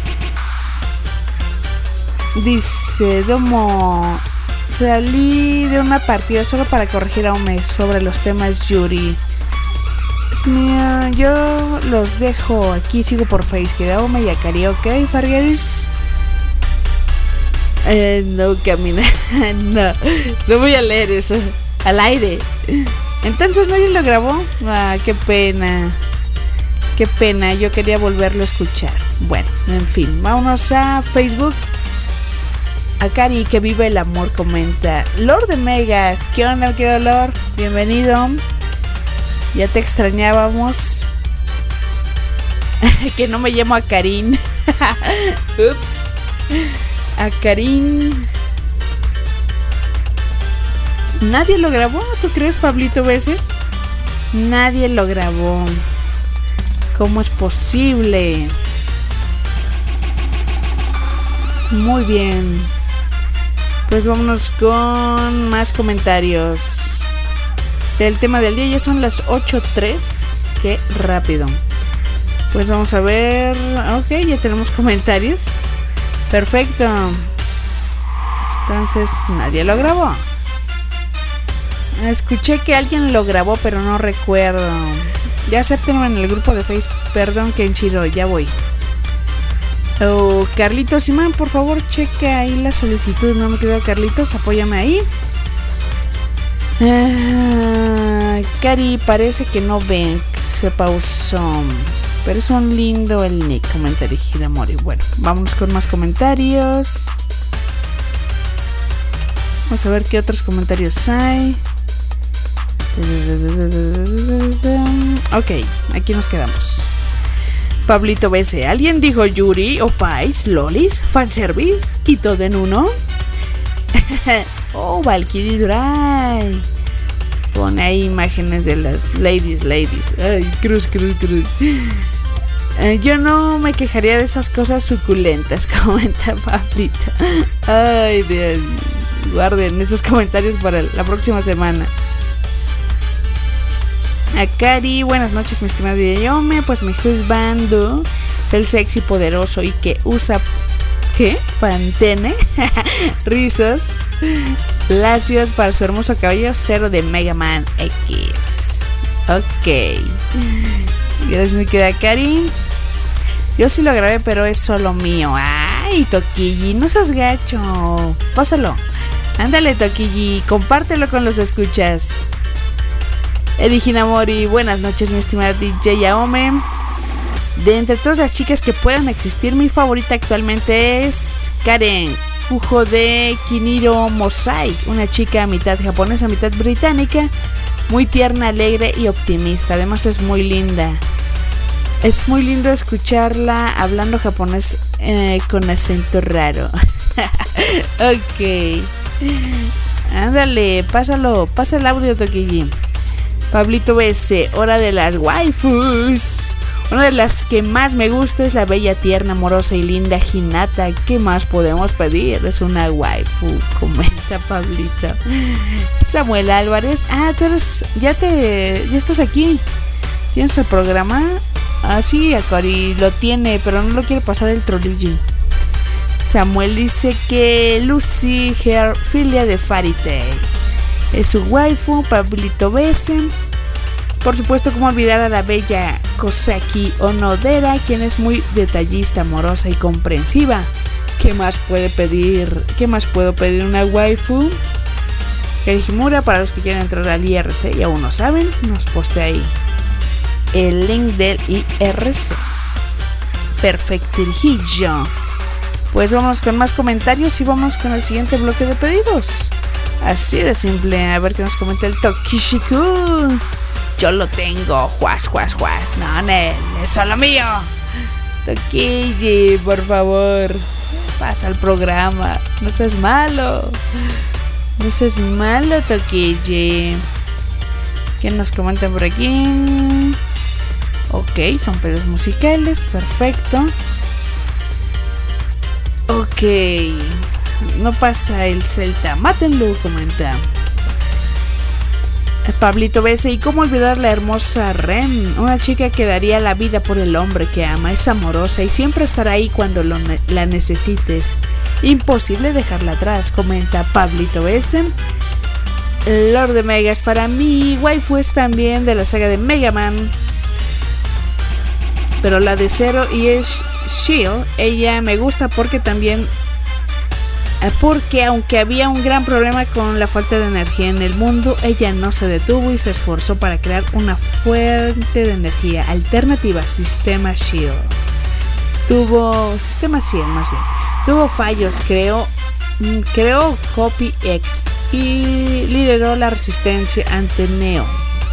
Dice, Domo, salí de una partida solo para corregir a Ome sobre los temas Yuri. Es mío, yo los dejo aquí, sigo por Face, que da Ome y a Kari, ¿ok, Fargueris? Eh, no, camina, no, no voy a leer eso, al aire. Entonces nadie lo grabó, ah, qué pena. Qué pena, yo quería volverlo a escuchar. Bueno, en fin, vámonos a Facebook. Akari, que vive el amor, comenta. Lord de Megas, ¿qué onda, qué dolor? Bienvenido. Ya te extrañábamos. Que no me llamo Akarin. Ups. Akarin. ¿Nadie lo grabó? ¿Tú crees, Pablito Bese? Nadie lo grabó. ¿Cómo es posible? Muy bien. Pues vámonos con más comentarios. El tema del día ya son las ocho tres. Qué rápido. Pues vamos a ver. Ok, ya tenemos comentarios. Perfecto. Entonces nadie lo grabó. Escuché que alguien lo grabó, pero no recuerdo. Ya acéptenme en el grupo de Facebook. Perdón, Kenshiro, ya voy. Oh, Carlitos Simán, por favor, cheque ahí la solicitud. No me quedo, Carlitos, apóyame ahí. Ah, Cari, parece que no ven. Se pausó. Pero es un lindo el nick. Comentario Hiramori. Bueno, vámonos con más comentarios. Vamos a ver qué otros comentarios hay. Ok, aquí nos quedamos. Pablito B C, ¿alguien dijo Yuri, Opais, Lolis, fanservice y todo en uno? Oh, Valkyrie Duray. Pone ahí imágenes de las ladies, ladies. Ay, cruz, cruz, cruz. Eh, yo no me quejaría de esas cosas suculentas, comenta Pablito. Ay, Dios. Guarden esos comentarios para la próxima semana. A Cari, buenas noches, mi estimado Yayome. Pues mi husbando es el sexy poderoso y que usa, ¿qué? Pantene, rizos lacios para su hermoso cabello cero de Mega Man X. Ok. Gracias, mi querida Cari. Yo sí lo grabé, pero es solo mío. Ay, Toquilli, no seas gacho. Pásalo. Ándale, Toquilli, compártelo con los escuchas. Eddie Hinamori, buenas noches, mi estimada D J Yaome. De entre todas las chicas que puedan existir, mi favorita actualmente es Karen Kujo de Kiniro Mosai, una chica mitad japonesa, mitad británica, muy tierna, alegre y optimista. Además es muy linda. Es muy lindo escucharla hablando japonés eh, con acento raro. Ok. Ándale, pásalo, pasa el audio, Toquilli. Pablito B S, hora de las waifus. Una de las que más me gusta es la bella, tierna, amorosa y linda Hinata. ¿Qué más podemos pedir? Es una waifu, comenta Pablito. Samuel Álvarez, ah, tú eres, ya te, ya estás aquí. ¿Tienes el programa? Ah, sí, Akari lo tiene, pero no lo quiere pasar el Troligi. Samuel dice que Lucy Hair, filia de Fairy Tail, es su waifu. Pablito B S. Por supuesto, cómo olvidar a la bella Kosaki Onodera, quien es muy detallista, amorosa y comprensiva. ¿Qué más puede pedir? ¿Qué más puedo pedir una waifu? El Himura, para los que quieren entrar al I R C y aún no saben, nos postea ahí el link del I R C. Perfectillo. Pues vamos con más comentarios y vamos con el siguiente bloque de pedidos. Así de simple. A ver qué nos comenta el Tokishiku. Yo lo tengo, juas, juas, juas. No, Nel, es solo mío. Toquilli, por favor, pasa al programa. No seas malo. No seas malo, Toquilli. ¿Qué nos comentan por aquí? Ok, son pedos musicales, perfecto. Ok, no pasa el Celta, mátenlo, comenta Pablito B S. ¿Y cómo olvidar la hermosa Ren? Una chica que daría la vida por el hombre que ama, es amorosa y siempre estará ahí cuando lo ne- la necesites. Imposible dejarla atrás, comenta Pablito B S. Lord de Megas, para mí waifu es también de la saga de Mega Man, pero la de Zero y es Shield. Ella me gusta porque también porque aunque había un gran problema con la falta de energía en el mundo, ella no se detuvo y se esforzó para crear una fuente de energía alternativa, Sistema Shield. Tuvo Sistema cien más bien. Tuvo fallos, creó creó Copy X y lideró la resistencia ante Neo.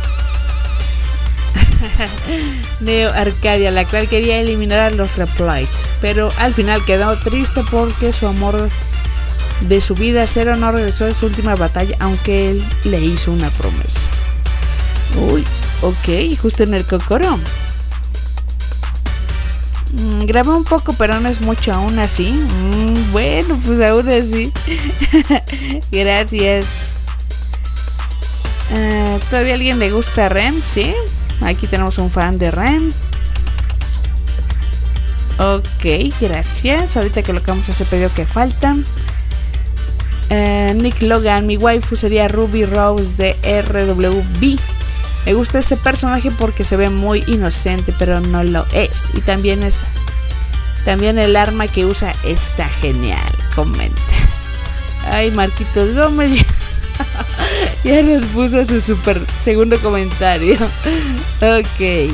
Neo Arcadia, la cual quería eliminar a los Replites, pero al final quedó triste porque su amor de su vida, Zero, no regresó en su última batalla, aunque él le hizo una promesa. Uy, ok, justo en el cocoro. Mm, grabé un poco, pero no es mucho aún así. Mm, bueno, pues aún así. Gracias. Uh, ¿Todavía a alguien le gusta Rem? Sí. Aquí tenemos un fan de Rem. Ok, gracias. Ahorita colocamos ese pedido que falta. Uh, Nick Logan, mi waifu sería Ruby Rose de R W B. Me gusta ese personaje porque se ve muy inocente, pero no lo es. Y también es también el arma que usa está genial, comenta. Ay, Marquitos Gómez ya nos puso su super segundo comentario. Ok.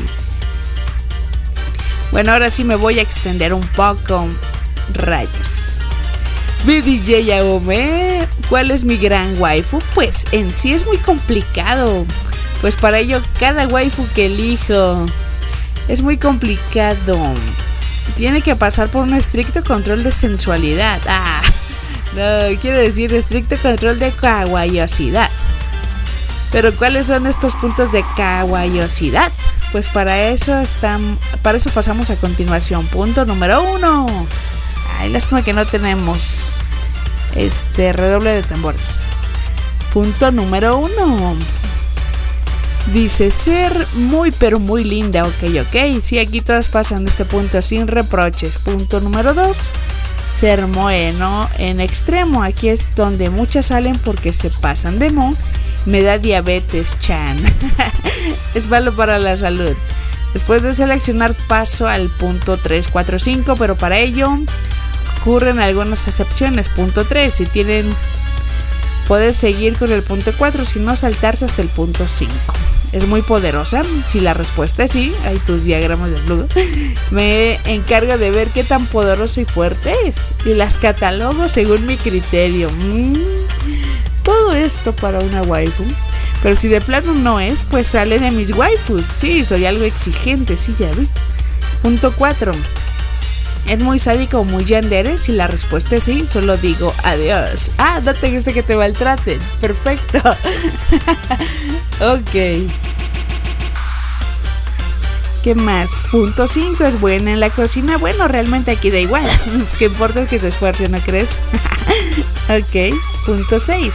Bueno, ahora sí me voy a extender un poco. Rayos. Mi D J Yaome, ¿cuál es mi gran waifu? Pues en sí es muy complicado, pues para ello cada waifu que elijo es muy complicado. Tiene que pasar por un estricto control de sensualidad. Ah, no, quiero decir estricto control de kawaiosidad. Pero ¿cuáles son estos puntos de kawaiosidad? Pues para eso están, para eso pasamos a continuación. Punto número uno. Ay, lástima que no tenemos este redoble de tambores. Punto número uno. Dice ser muy pero muy linda. Ok, ok. Sí, aquí todas pasan este punto sin reproches. Punto número dos. Ser moeno en extremo. Aquí es donde muchas salen porque se pasan de mo. Me da diabetes, chan. Es malo para la salud. Después de seleccionar paso al punto tres, cuatro, cinco, pero para ello ocurren algunas excepciones. Punto tres, si tienen, puedes seguir con el punto cuatro, si no saltarse hasta el punto cinco. Es muy poderosa. Si la respuesta es sí, hay tus diagramas de flujo. Me encargo de ver qué tan poderoso y fuerte es y las catalogo según mi criterio. Mm. Todo esto para una waifu. Pero si de plano no es, pues sale de mis waifus. Sí, soy algo exigente, sí, ya vi. Punto cuatro. ¿Es muy sádico o muy yandere? Si la respuesta es sí, solo digo adiós. Ah, no te gusta que te maltraten. Perfecto. Ok. ¿Qué más? Punto cinco. ¿Es buena en la cocina? Bueno, realmente aquí da igual. Lo que importa es que se esfuerce, ¿no crees? Ok. Punto seis.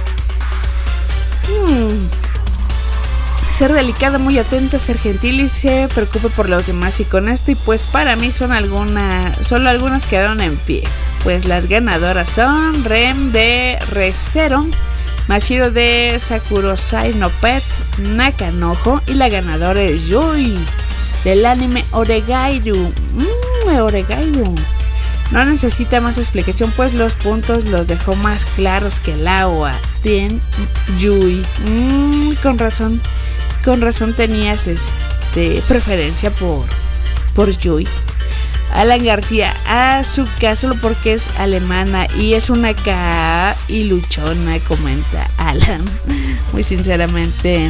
Hmm. Ser delicada, muy atenta, ser gentil y se preocupe por los demás. Y con esto, y pues para mí son algunas, solo algunas quedaron en pie. Pues las ganadoras son Rem de Re:Zero, Mashiro de Sakurosai no Pet Nakanojo, y la ganadora es Yui del anime Oregairu. Mmm, Oregairu. No necesita más explicación, pues los puntos los dejó más claros que el agua. Tien Yui. Mm, con razón, con razón tenías este preferencia por, por Yui. Alan García, Asuka, solo porque es alemana y es una K y luchona, comenta Alan. Muy sinceramente.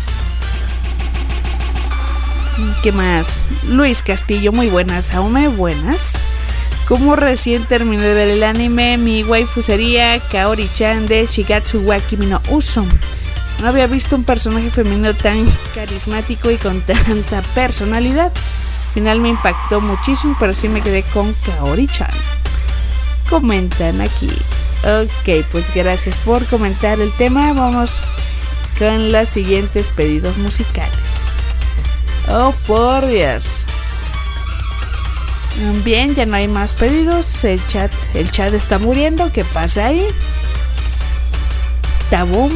¿Qué más? Luis Castillo, muy buenas. Aume, buenas. Como recién terminé de ver el anime, mi waifu sería Kaori-chan de Shigatsu wa Kimi no Uso. No había visto un personaje femenino tan carismático y con tanta personalidad. Al final me impactó muchísimo, pero sí me quedé con Kaori-chan. Comentan aquí. Ok, pues gracias por comentar el tema. Vamos con los siguientes pedidos musicales. Oh, por Dios. Bien, ya no hay más pedidos. El chat, el chat está muriendo. ¿Qué pasa ahí? Tabum.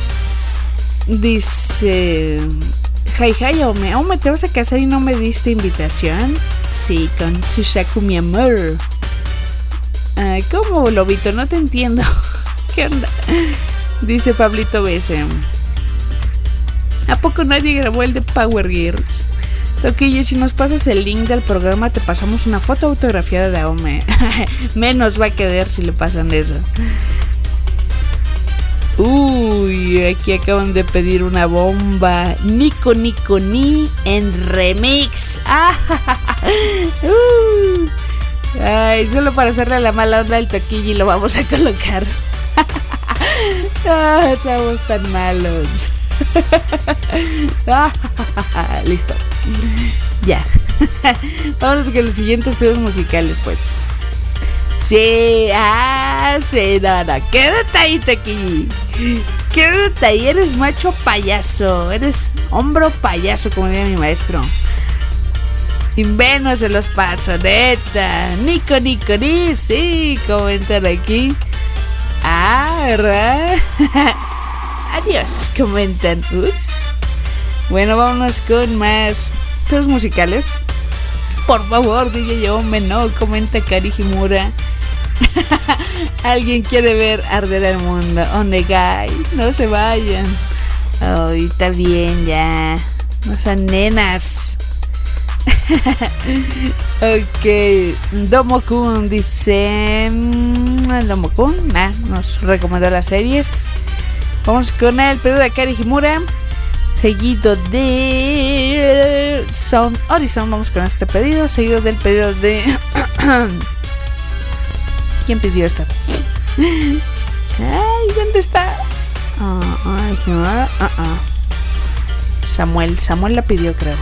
Dice: Hi, hi, Ome. Ome, ¿te vas a casar y no me diste invitación? Sí, con Sushaku, mi amor. Ay, ¿cómo, lobito? No te entiendo. ¿Qué onda? Dice Pablito B S: ¿a poco nadie grabó el de Power Girls? Toquillo, si nos pasas el link del programa, te pasamos una foto autografiada de Aome. Menos va a quedar si le pasan eso. Uy, aquí acaban de pedir una bomba. Nico Nico Ni en remix. uh. Ay, solo para hacerle la mala onda al Toquillo y lo vamos a colocar. Ah, somos tan malos. Listo. Ya. Vámonos con los siguientes pedidos musicales, pues. Sí, ah, sí, no, no. Quédate ahí, Toquillo. Quédate ahí, eres macho payaso. Eres hombro payaso, como diría mi maestro. Y menos se los paso, neta. Nico, Nico, ni, sí, comentan aquí. Ah, ¿verdad? Adiós, comentan. Ups. Bueno, vámonos con más pedidos musicales. Por favor, D J Ome, no, comenta Kari Himura. Alguien quiere ver arder el mundo. Onegai, no se vayan. Ay, está bien ya. No sean nenas. Ok, Domo-kun dice. Domo-kun, nah, nos recomendó las series. Vamos con el pedido de Kari Himura. seguido de Sound Horizon. Vamos con este pedido, seguido del pedido de ¿quién pidió esta? Ay, ¿dónde está? Uh, uh, uh, uh. Samuel, Samuel la pidió, creo.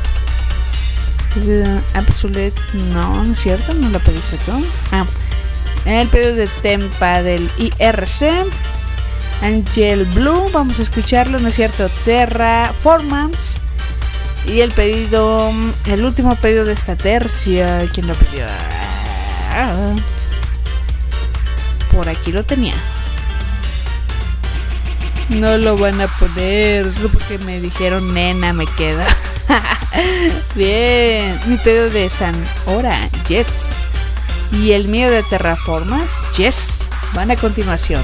Uh, Absolute, no, no es cierto, no la pediste tú. Ah, el pedido de Tempa del I R C. Angel Blue, vamos a escucharlo, ¿no es cierto? Terraformance. Y el pedido, el último pedido de esta tercia, ¿quién lo pidió? Ah, por aquí lo tenía. No lo van a poner, solo porque me dijeron nena me queda. Bien, mi pedido de San Hora, yes. Y el mío de Terraformas, yes. Van a continuación.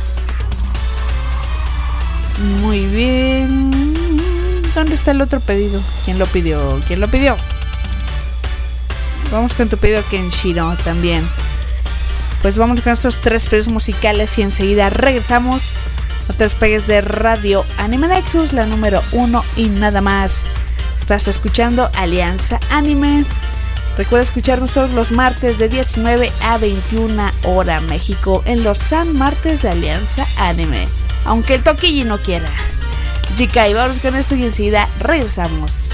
Muy bien. ¿Dónde está el otro pedido? ¿Quién lo pidió? ¿Quién lo pidió? Vamos con tu pedido, Kenshiro, también. Pues vamos con estos tres pedidos musicales y enseguida regresamos. No te despegues de Radio Anime Nexus, la número uno y nada más. Estás escuchando Alianza Anime. Recuerda escucharnos todos los martes de diecinueve a veintiuna hora México en los San Martes de Alianza Anime. Aunque el Toquilli no quiera. Jikai, vamos con esto y enseguida regresamos.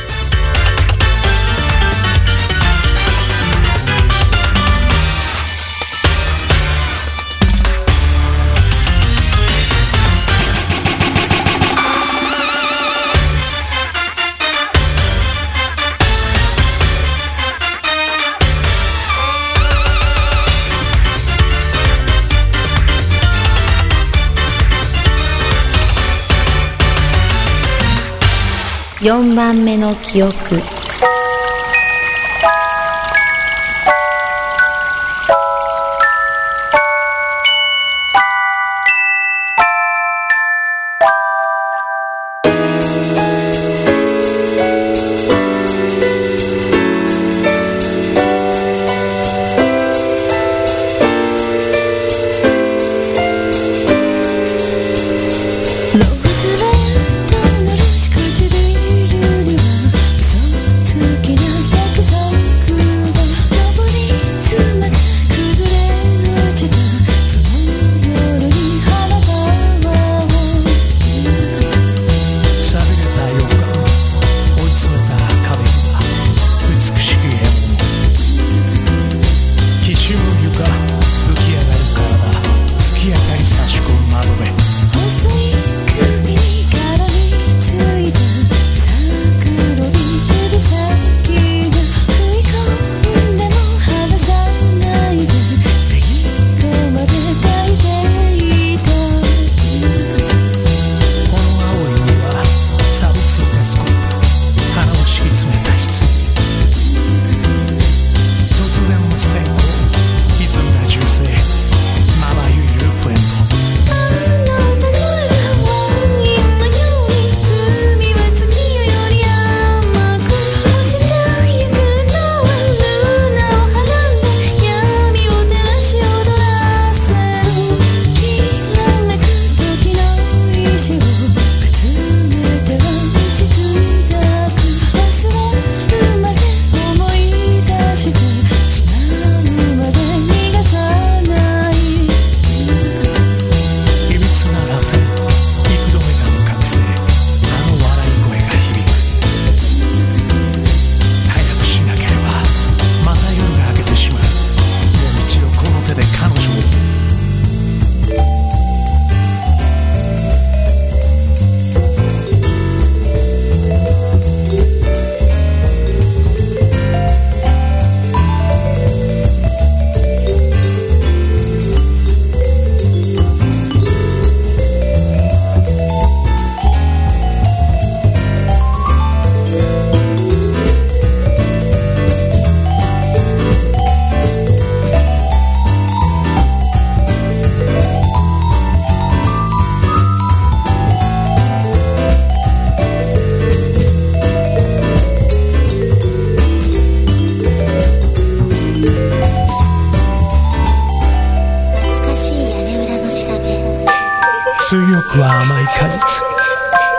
よんばんめの記憶。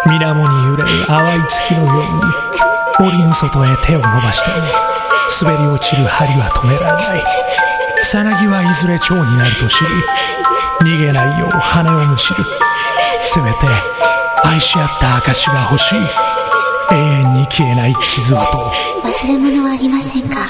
水面に揺れる淡い月のように森の外へ手を伸ばしても滑り落ちる針は止められない。さなぎはいずれ蝶になると知り逃げないよう羽をむしる。せめて愛し合った証が欲しい。永遠に消えない傷跡。 忘れ物はありませんか？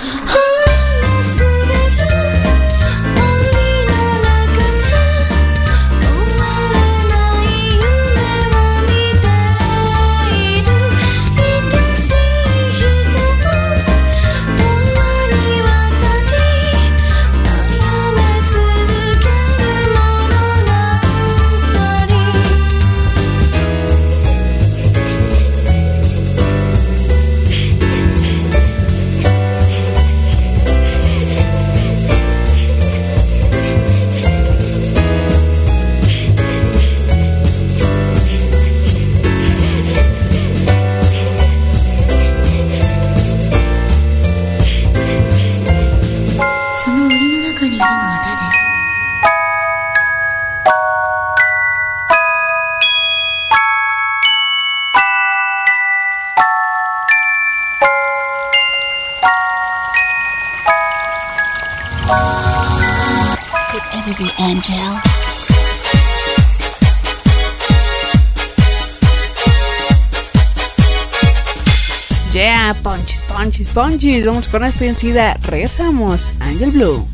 Yeah, ponchis, ponchis, ponchis. Vamos con esto y enseguida regresamos. Angel Blue.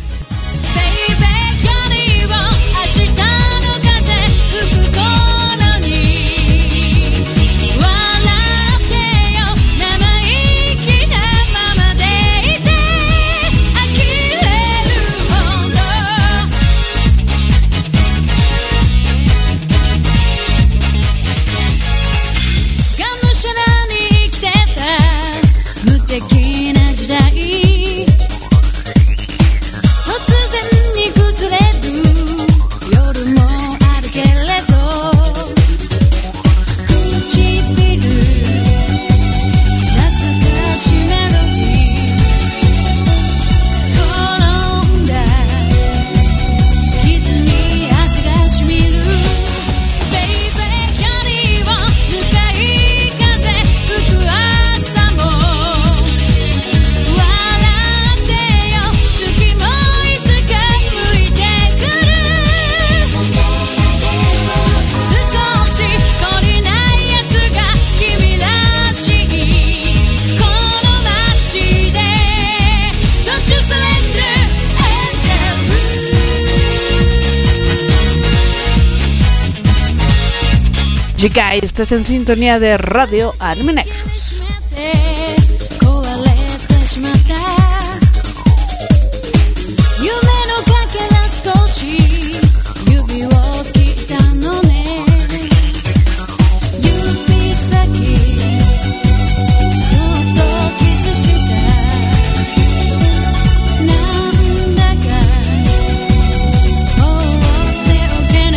Chicas, estás en sintonía de Radio Anime Nexus.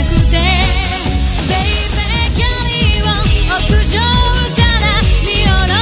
You're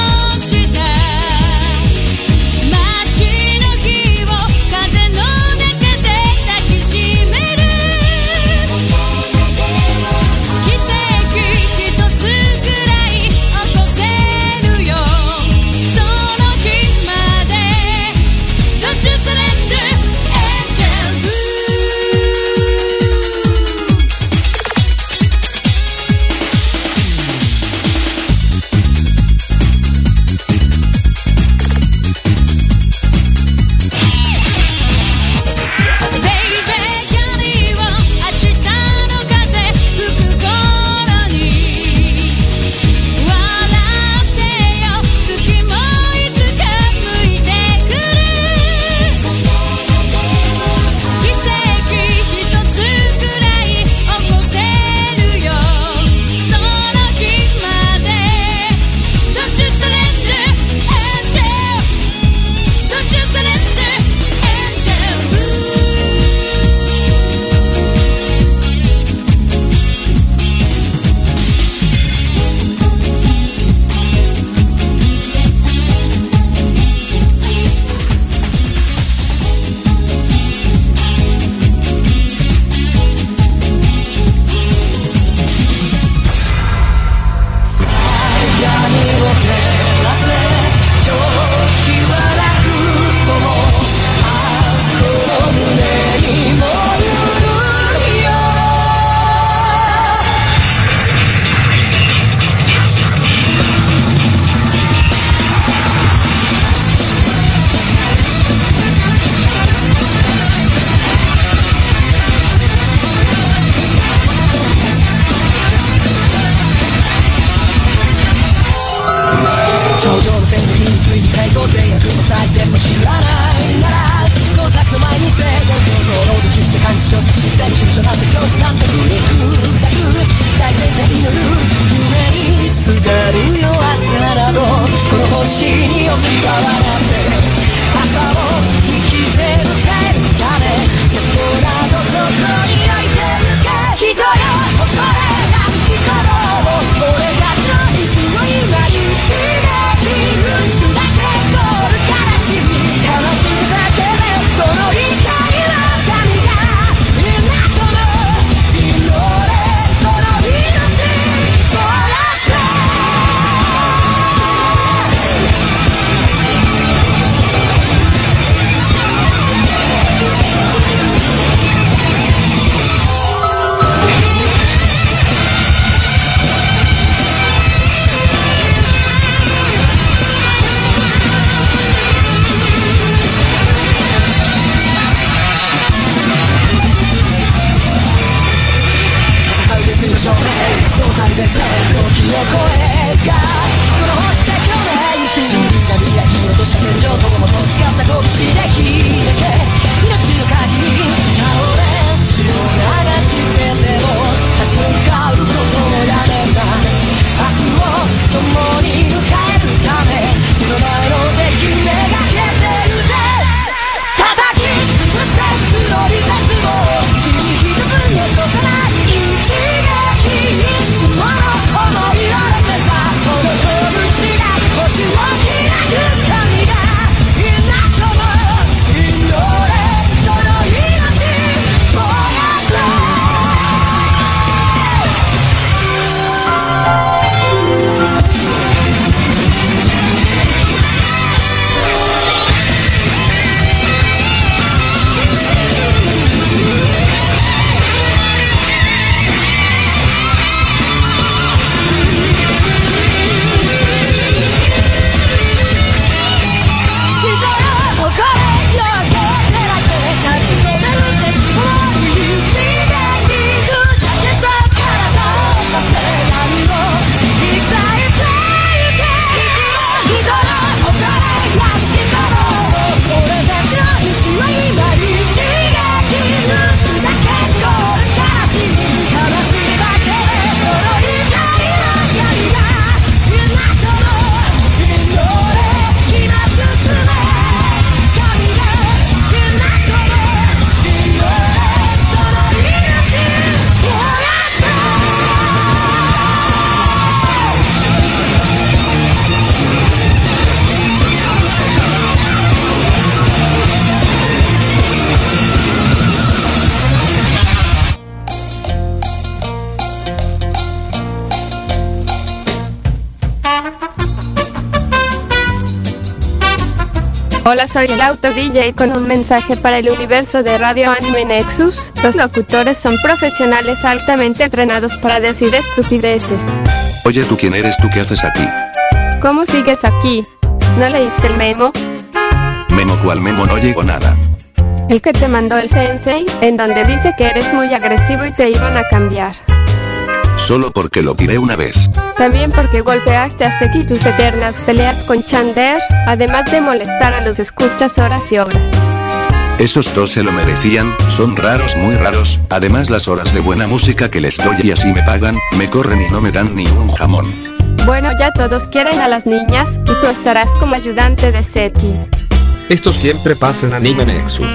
自然中となって今日なんて振りくだく大前提による夢にすがるよ朝などこの星に呼び合わなって朝を生きて迎えるため鉄棒などどこに置いてるか人よ誇れなき子供俺たちの意地を今にちできるすだけゴール悲しみ悲しむだけでこの光の神がみんなその祈れその命燃やせ照明そうされて時を超えがこの星で今日人類が見やい落とした天井ともと違った好奇心で秀でて命の限り倒れ血を流してでも立ち向かうことをやめない明日を共に迎えるため目の前の敵目がけてるぜ叩き潰せ黒い絶望地に一つ残さない一撃いつもの想いを乗せたこの拳が星を開く神がみんなとも祈れその命燃やせ Hola, soy el Auto D J con un mensaje para el universo de Radio Anime Nexus. Los locutores son profesionales altamente entrenados para decir estupideces. Oye, ¿tú quién eres? ¿Tú qué haces aquí? ¿Cómo sigues aquí? ¿No leíste el memo? ¿Memo cuál memo? No llegó nada. El que te mandó el sensei, en donde dice que eres muy agresivo y te iban a cambiar. Solo porque lo tiré una vez. También porque golpeaste a Seki tus eternas peleas con Chander, además de molestar a los escuchas horas y horas. Esos dos se lo merecían, son raros, muy raros, además las horas de buena música que les doy y así me pagan, me corren y no me dan ni un jamón. Bueno, ya todos quieren a las niñas, y tú estarás como ayudante de Seki. Esto siempre pasa en Anime Nexus.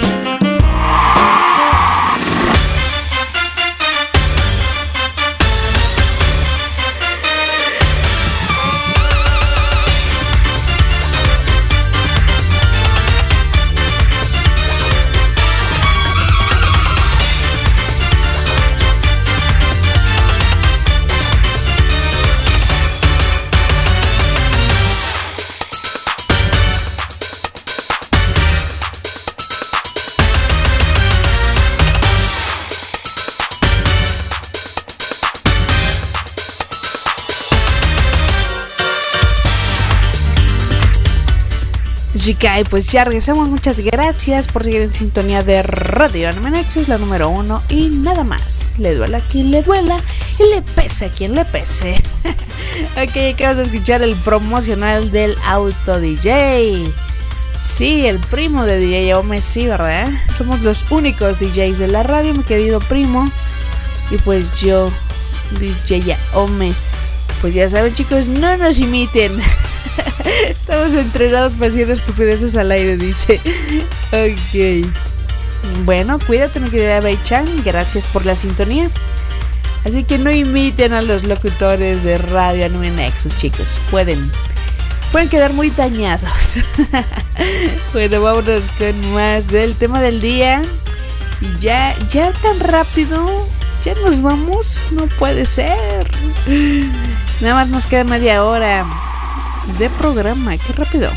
Jikai, pues ya regresamos, muchas gracias por seguir en sintonía de Radio Anime Nexus, la número uno y nada más. Le duela a quien le duela y le pese a quien le pese. Ok, acabas de escuchar el promocional del Auto D J. Sí, el primo de D J Ome, sí, ¿verdad? Somos los únicos D Js de la radio, mi querido primo. Y pues yo, D J Ome. Pues ya saben, chicos, no nos imiten. Estamos entrenados para hacer estupideces al aire, dice. Ok. Bueno, cuídate, mi querida Bei-chan. Gracias por la sintonía. Así que no imiten a los locutores de Radio Anime Nexus, chicos. Pueden, pueden quedar muy dañados. Bueno, vámonos con más del tema del día. Y ya, ya tan rápido. Ya nos vamos. No puede ser. Nada más nos queda media hora de programa. Qué rápido.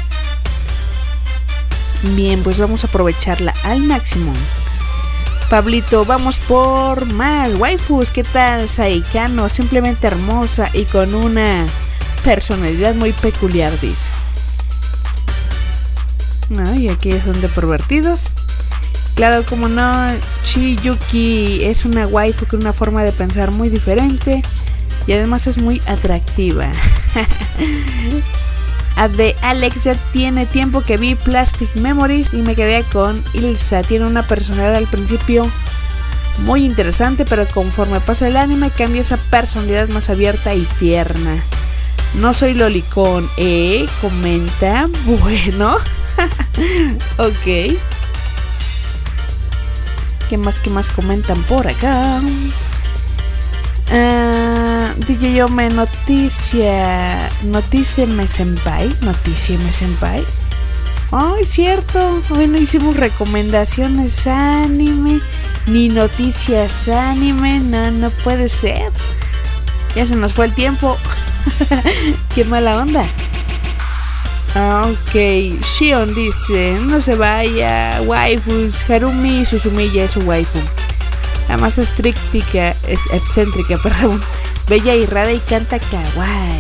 Bien, pues vamos a aprovecharla al máximo. Pablito, vamos por más waifus. ¿Qué tal? Saikano, simplemente hermosa y con una personalidad muy peculiar, dice. Ah, y aquí es donde pervertidos. Claro, como no, Chiyuki es una waifu con una forma de pensar muy diferente y además es muy atractiva. De Alex, ya tiene tiempo que vi Plastic Memories y me quedé con Ilsa. Tiene una personalidad al principio muy interesante, pero conforme pasa el anime cambia esa personalidad más abierta y tierna. No soy lolicón, ¿eh? Comenta. Bueno. Ok. ¿Qué más, qué más comentan por acá? Uh, D J Ome, noticia. Notícieme senpai. Notícieme senpai. Ay, cierto. Hoy no hicimos recomendaciones anime ni noticias anime. No, no puede ser. Ya se nos fue el tiempo. Qué mala onda. Ok, Shion dice: no se vaya, waifus. Harumi Suzumiya es su waifu. La más estrictica, es excéntrica, perdón. Bella y rara y canta kawaii.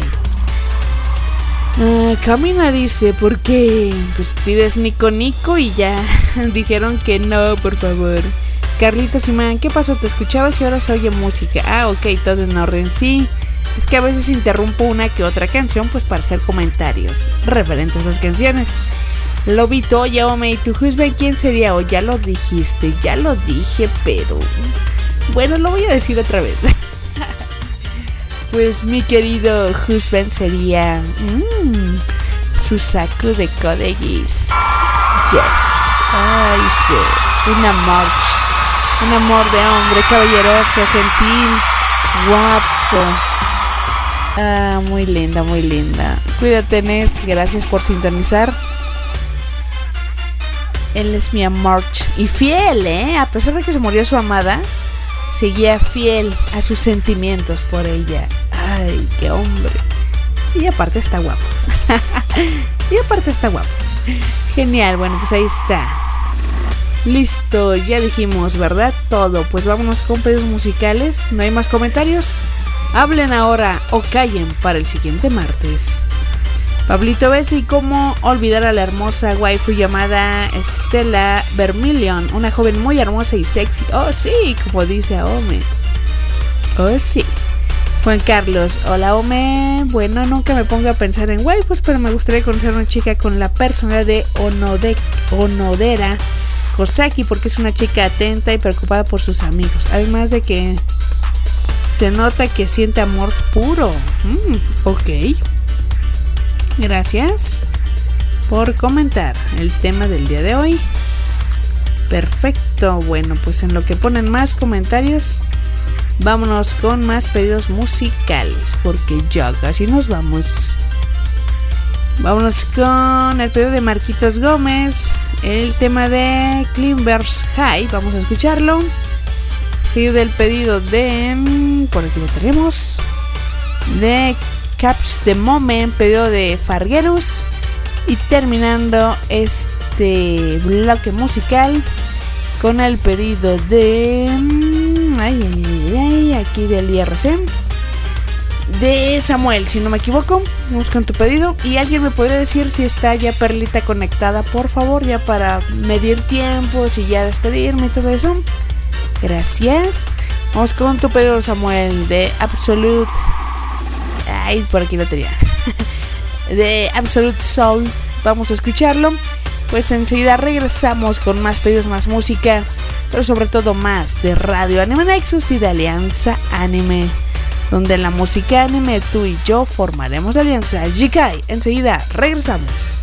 Uh, Kamina dice: ¿por qué? Pues pides Nico Nico y ya. Dijeron que no, por favor. Carlitos Imán, ¿qué pasó? Te escuchabas y ahora se oye música. Ah, ok, todo en orden, sí. Es que a veces interrumpo una que otra canción pues para hacer comentarios referentes a esas canciones. Lobito, Yaome, ¿y tu husband quién sería? O ya lo dijiste, ya lo dije, pero bueno, lo voy a decir otra vez. Pues mi querido husband sería mmm, Susaku de Code Geass. Yes. Ay, sí. Un amor. Un amor de hombre, caballeroso, gentil, guapo. Ah, muy linda, muy linda. Cuídate, Nes, gracias por sintonizar. Él es mi amor. Y fiel, ¿eh? A pesar de que se murió su amada, seguía fiel a sus sentimientos por ella. Ay, qué hombre. Y aparte está guapo. Y aparte está guapo. Genial, bueno, pues ahí está. Listo, ya dijimos, ¿verdad? Todo. Pues vámonos con pedidos musicales. ¿No hay más comentarios? Hablen ahora o callen para el siguiente martes. Pablito Bessi, ¿cómo olvidar a la hermosa waifu llamada Stella Vermilion? Una joven muy hermosa y sexy. Oh sí, como dice Ome. Oh sí. Juan Carlos, hola Ome. Bueno, nunca me pongo a pensar en waifus, pero me gustaría conocer a una chica con la personalidad de Onode, Onodera Kosaki, porque es una chica atenta y preocupada por sus amigos. Además de que se nota que siente amor puro. Mm, ok. Gracias por comentar el tema del día de hoy. Perfecto. Bueno, pues en lo que ponen más comentarios, vámonos con más pedidos musicales, porque ya casi nos vamos. Vámonos con el pedido de Marquitos Gómez, el tema de Climbers High. Vamos a escucharlo. Seguido del pedido de... por aquí lo tenemos. De Caps the Moment, pedido de Farguerus. Y terminando este bloque musical con el pedido de... Ay, ay, ay, ay, aquí del I R C. De Samuel, si no me equivoco. Vamos con tu pedido. Y alguien me podría decir si está ya Perlita conectada, por favor, ya para medir tiempos y ya despedirme y todo eso. Gracias. Vamos con tu pedido, Samuel, de Absolute. Ay, por aquí lo tenía. De Absolute Soul. Vamos a escucharlo. pues enseguida regresamos con más pedidos, más música, pero sobre todo más de Radio Anime Nexus y de Alianza Anime, donde en la música anime tú y yo formaremos alianza. Jikai, enseguida regresamos.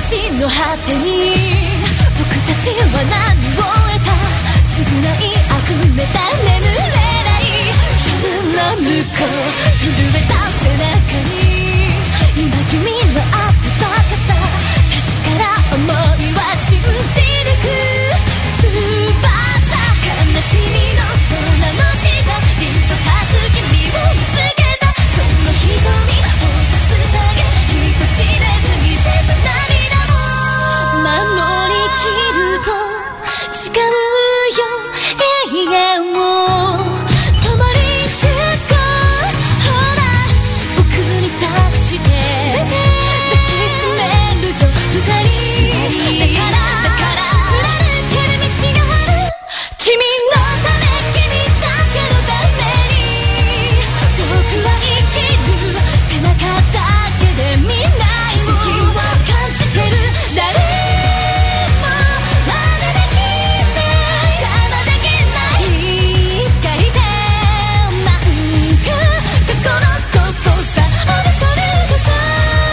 地の果てに僕たちは何を得た償い溢れた眠れない夜の向こう震えた背中に今君の温かさ確から想いは信じ抜く翼悲しみの空の下凛と立つ君を見つけたその瞳を落とすだけ人知れず見せた涙を守りきると誓うよ永遠を止まり一瞬ほら僕に託して抱きしめると二人だからだから貫ける道がある君のため君だけのために僕は生きる背中だけで未来を感じてる誰も真似できない邪魔できない光でなんか過去のことさアブソルートさ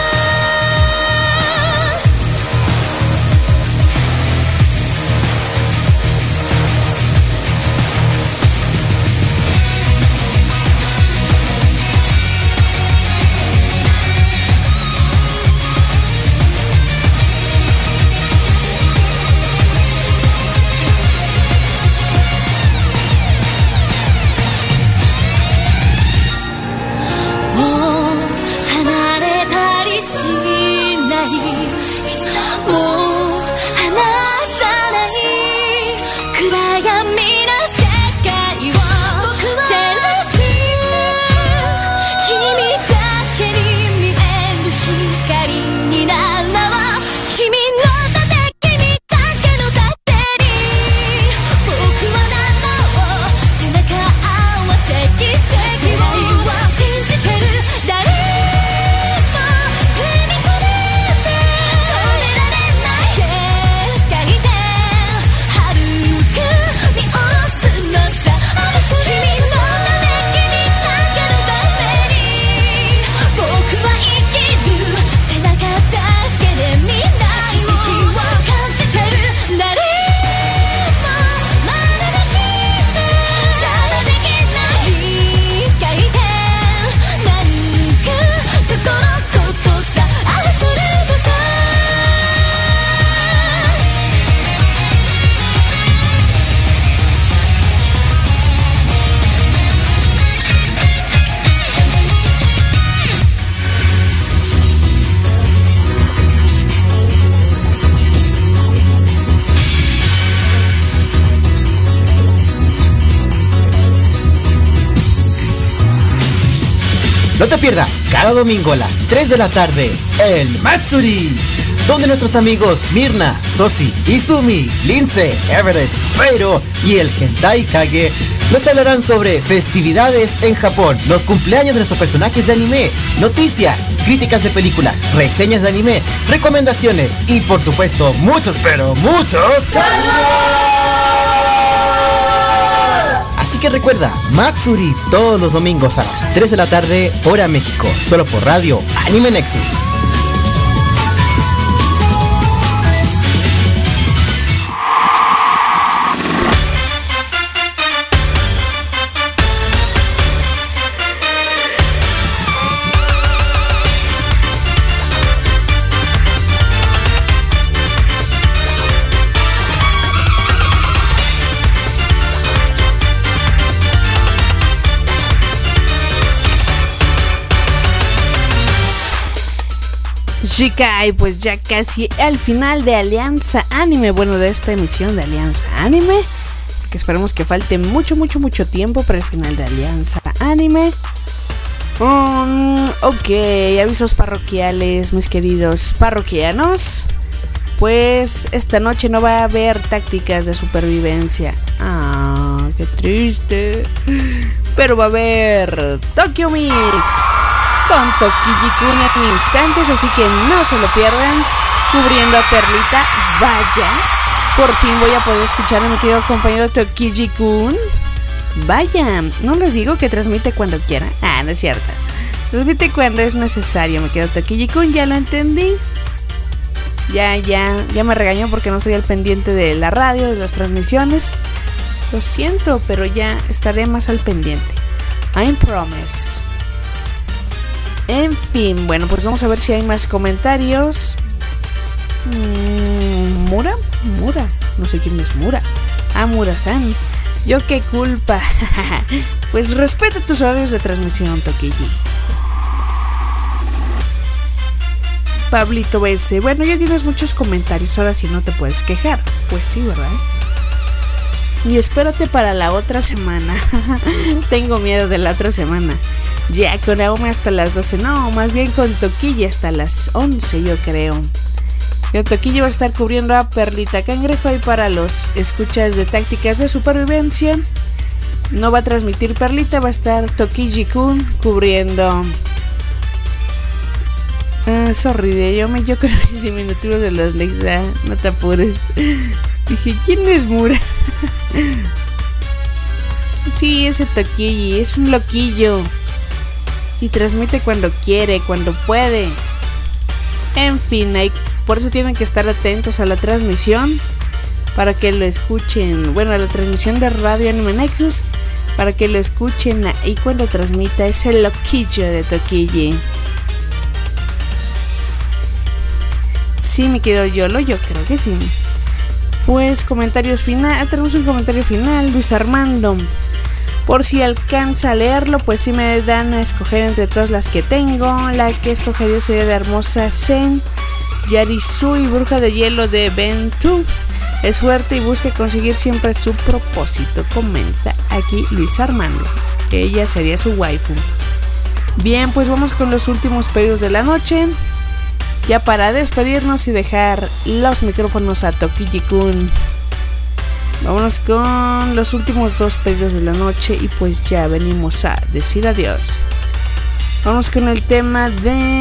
もう離れたりしないもう離さない暗闇の世界を照らす君だけに見える光にならば君のため君だけのために僕は何を背中合わせ奇跡を信じてる誰も踏み込めて止められない世界で遥か見下ろすのさ君のため君だけのために僕は生きる背中だけで未来を感じてる誰も真似できない邪魔できない光でなんか過去のことさアブソルートさ No te pierdas cada domingo a las tres de la tarde el Matsuri, donde nuestros amigos Mirna, Sosi, Izumi, Lince, Everest, Reiro y el Hentai Kage nos hablarán sobre festividades en Japón, los cumpleaños de nuestros personajes de anime, noticias, críticas de películas, reseñas de anime, recomendaciones y por supuesto muchos, pero muchos Así que recuerda, Matsuri todos los domingos a las tres de la tarde, hora México, solo por radio Anime Nexus. Shikai, pues ya casi al final de Alianza Anime, bueno, de esta emisión de Alianza Anime, que esperemos que falte mucho, mucho, mucho tiempo para el final de Alianza Anime. Um, ok, avisos parroquiales, mis queridos parroquianos. Pues esta noche no va a haber tácticas de supervivencia. Ah, qué triste. Pero va a haber Tokyo Mix con Tokiji-kun en instantes, así que no se lo pierdan. Cubriendo a Perlita, vaya. Por fin voy a poder escuchar a mi querido compañero Tokiji-kun. Vaya, no les digo que transmite cuando quiera. Ah, no es cierto. Transmite cuando es necesario, mi querido Tokiji-kun, ya lo entendí. Ya, ya, ya me regañó porque no estoy al pendiente de la radio, de las transmisiones. Lo siento, pero ya estaré más al pendiente. I promise. En fin, bueno, pues vamos a ver si hay más comentarios. Mm, Mura, Mura, no sé quién es Mura. Ah, Mura-san. Yo qué culpa. Pues respeta tus horarios de transmisión, Toquilli. Pablito B S, bueno, ya tienes muchos comentarios, ahora sí no te puedes quejar. Pues sí, ¿verdad? Y espérate para la otra semana. Tengo miedo de la otra semana. Ya con Aome hasta las doce, no, más bien con Toquilli hasta las once, yo creo. Yo Toquilli va a estar cubriendo a Perlita Cangrejo y para los escuchas de tácticas de supervivencia. No va a transmitir Perlita, va a estar Toquilli-kun cubriendo. Ah, sorry, de yo, me, yo creo que sí, minutivo de los likes, ah, no te apures. Dije, ¿quién es Mura? Sí, ese Toquilli, es un loquillo. Y transmite cuando quiere, cuando puede. En fin, hay, por eso tienen que estar atentos a la transmisión. Para que lo escuchen. Bueno, a la transmisión de Radio Anime Nexus. Para que lo escuchen ahí cuando transmita ese loquillo de Toquilli. Sí, me quedo Yolo, yo creo que sí. Pues comentarios final, tenemos un comentario final, Luis Armando. Por si alcanza a leerlo, pues sí me dan a escoger entre todas las que tengo. La que escogería sería la hermosa Zen Yarisui, bruja de hielo de Ventu. Es fuerte y busca conseguir siempre su propósito, comenta aquí Luis Armando. Ella sería su waifu. Bien, pues vamos con los últimos pedidos de la noche. Ya para despedirnos y dejar los micrófonos a Toquilli-kun. Vámonos con los últimos dos pedidos de la noche y pues ya venimos a decir adiós. Vamos con el tema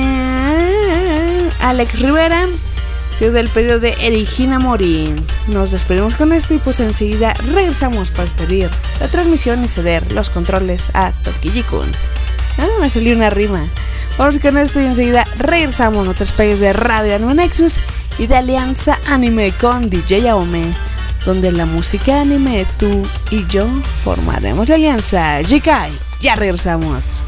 de Alex Rivera, sido del pedido de Erigina Mori. Nos despedimos con esto y pues enseguida regresamos para despedir la transmisión y ceder los controles a Toquilli-kun. Ah, me salió una rima. Vamos con esto y enseguida regresamos a nuestros países de Radio Anime Nexus y de Alianza Anime con D J Aome, donde la música anime, tú y yo formaremos la alianza. Jikai, ya regresamos.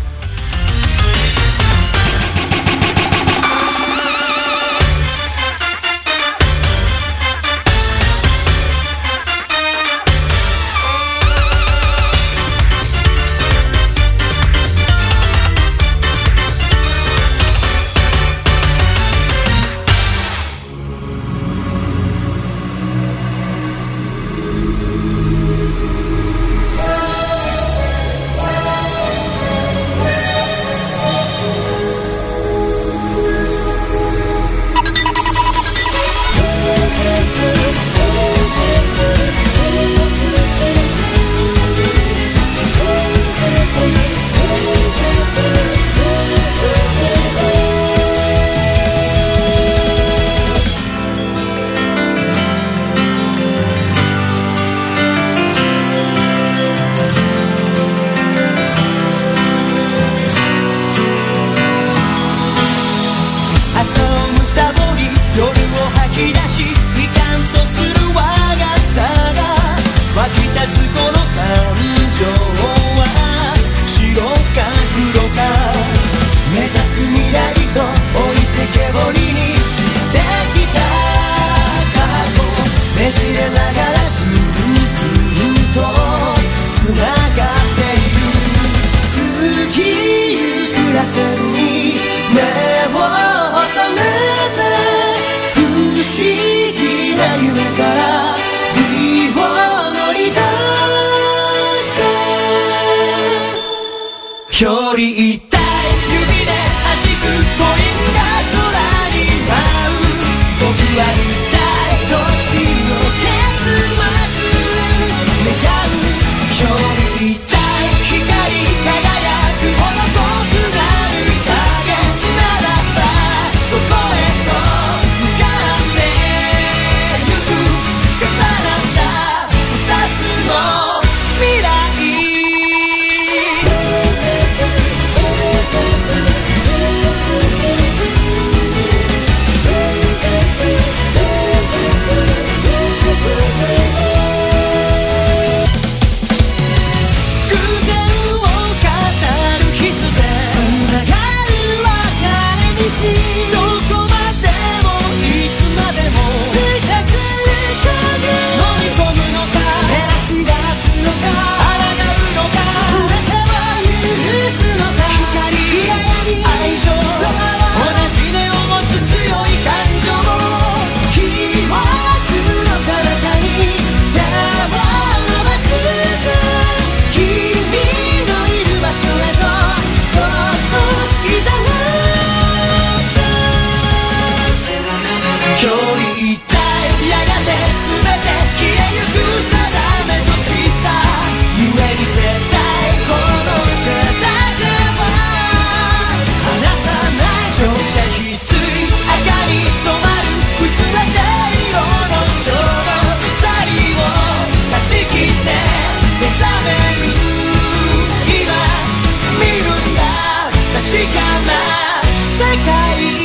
Mirai りたいやがて全て消えゆく定めとしたゆえに絶対この手だけは離さない乗車必須赤に染まる薄れて色の書の鎖を断ち切って目覚める今見るんだ確かな世界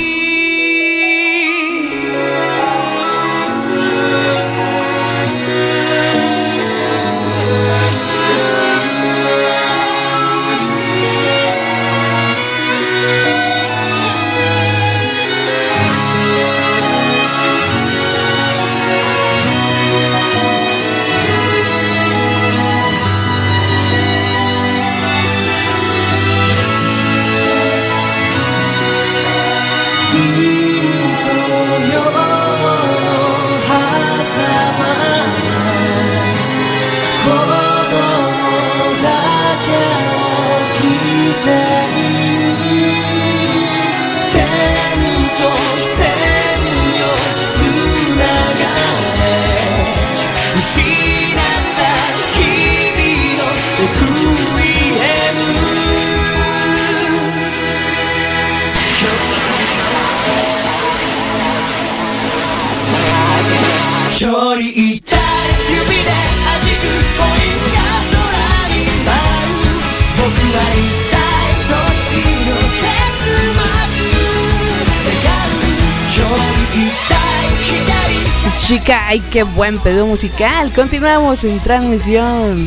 距離一体指で弾くコインが空に舞う僕は一体どっちの結末願う距離一体左 Chica, ay, qué buen pedo musical. Continuamos en transmisión.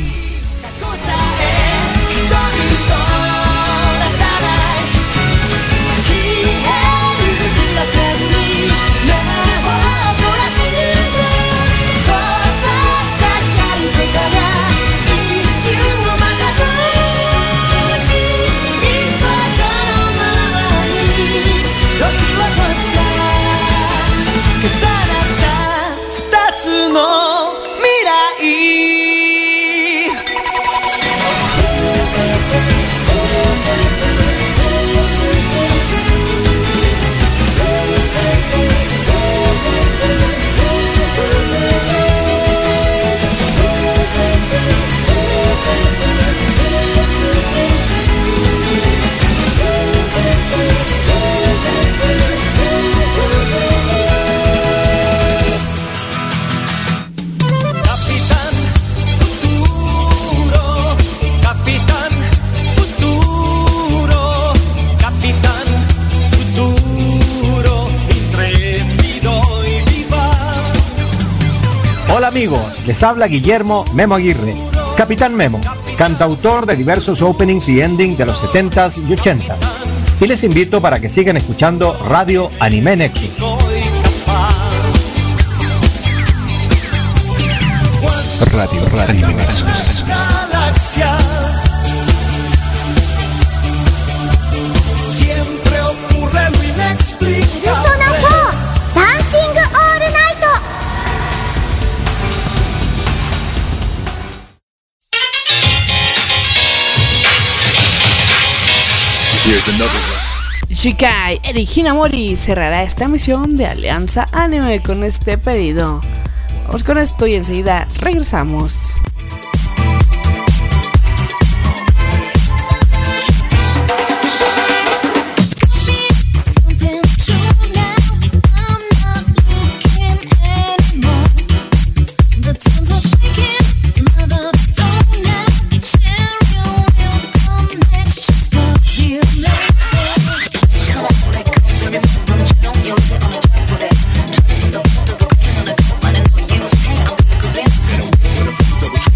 Hola amigos, les habla Guillermo Memo Aguirre, Capitán Memo, cantautor de diversos openings y endings de los setentas y ochentas. Y les invito para que sigan escuchando Radio Anime Nexus. Radio, Radio Anime Nexus. Siempre ocurre lo inexplicable. Dancing All Night. Here's another one. Shikai Eri Hinamori cerrará esta emisión de Alianza Anime con este pedido. Vamos con esto y enseguida regresamos. With a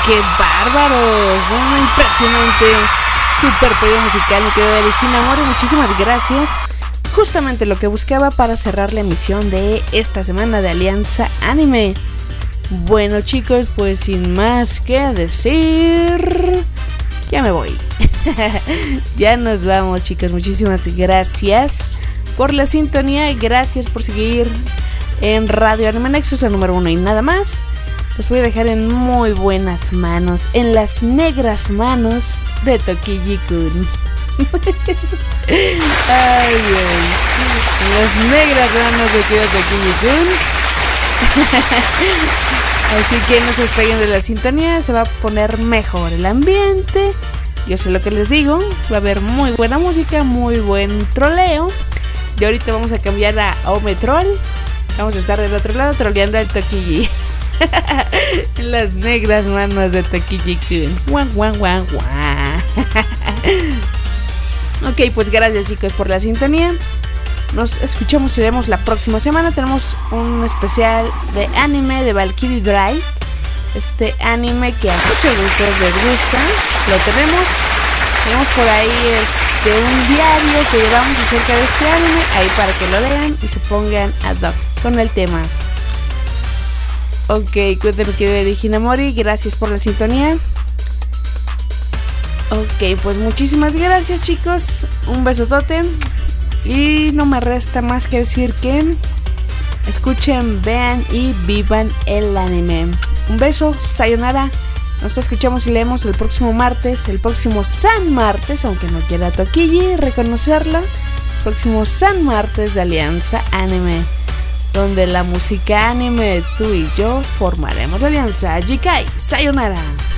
¡Qué bárbaros! Bueno, impresionante. Super pedido musical, mi querida Regina Mori. Muchísimas gracias. Justamente lo que buscaba para cerrar la emisión de esta semana de Alianza Anime. Bueno, chicos, pues sin más que decir, ya me voy. Ya nos vamos, chicos. Muchísimas gracias por la sintonía. Gracias por seguir en Radio Anime Nexus, la número uno y nada más. Los voy a dejar en muy buenas manos, en las negras manos de Tokiji-kun. Ay, ay, en las negras manos de Tokiji-kun. Así que no se despeguen de la sintonía, se va a poner mejor el ambiente. Yo sé lo que les digo, va a haber muy buena música, muy buen troleo. Y ahorita vamos a cambiar a Ometrol. Vamos a estar del otro lado troleando al Tokiji. En las negras manos de Tokiji-kun. Guan, guan, guan, guan. Ok, pues gracias, chicos, por la sintonía. Nos escuchamos y vemos la próxima semana. Tenemos un especial de anime de Valkyrie Drive. Este anime que a muchos de ustedes les gusta. Lo tenemos. Tenemos por ahí este un diario que llevamos acerca de este anime. Ahí para que lo lean y se pongan ad hoc con el tema. Ok, cuéntame que de Hinamori. Gracias por la sintonía. Ok, pues muchísimas gracias, chicos. Un besotote. Y no me resta más que decir que escuchen, vean y vivan el anime. Un beso, sayonara. Nos escuchamos y leemos el próximo martes, el próximo San Martes, aunque no quiera Tokiji reconocerlo. El próximo San Martes de Alianza Anime, donde la música anime, tú y yo formaremos la alianza. Jikai, sayonara.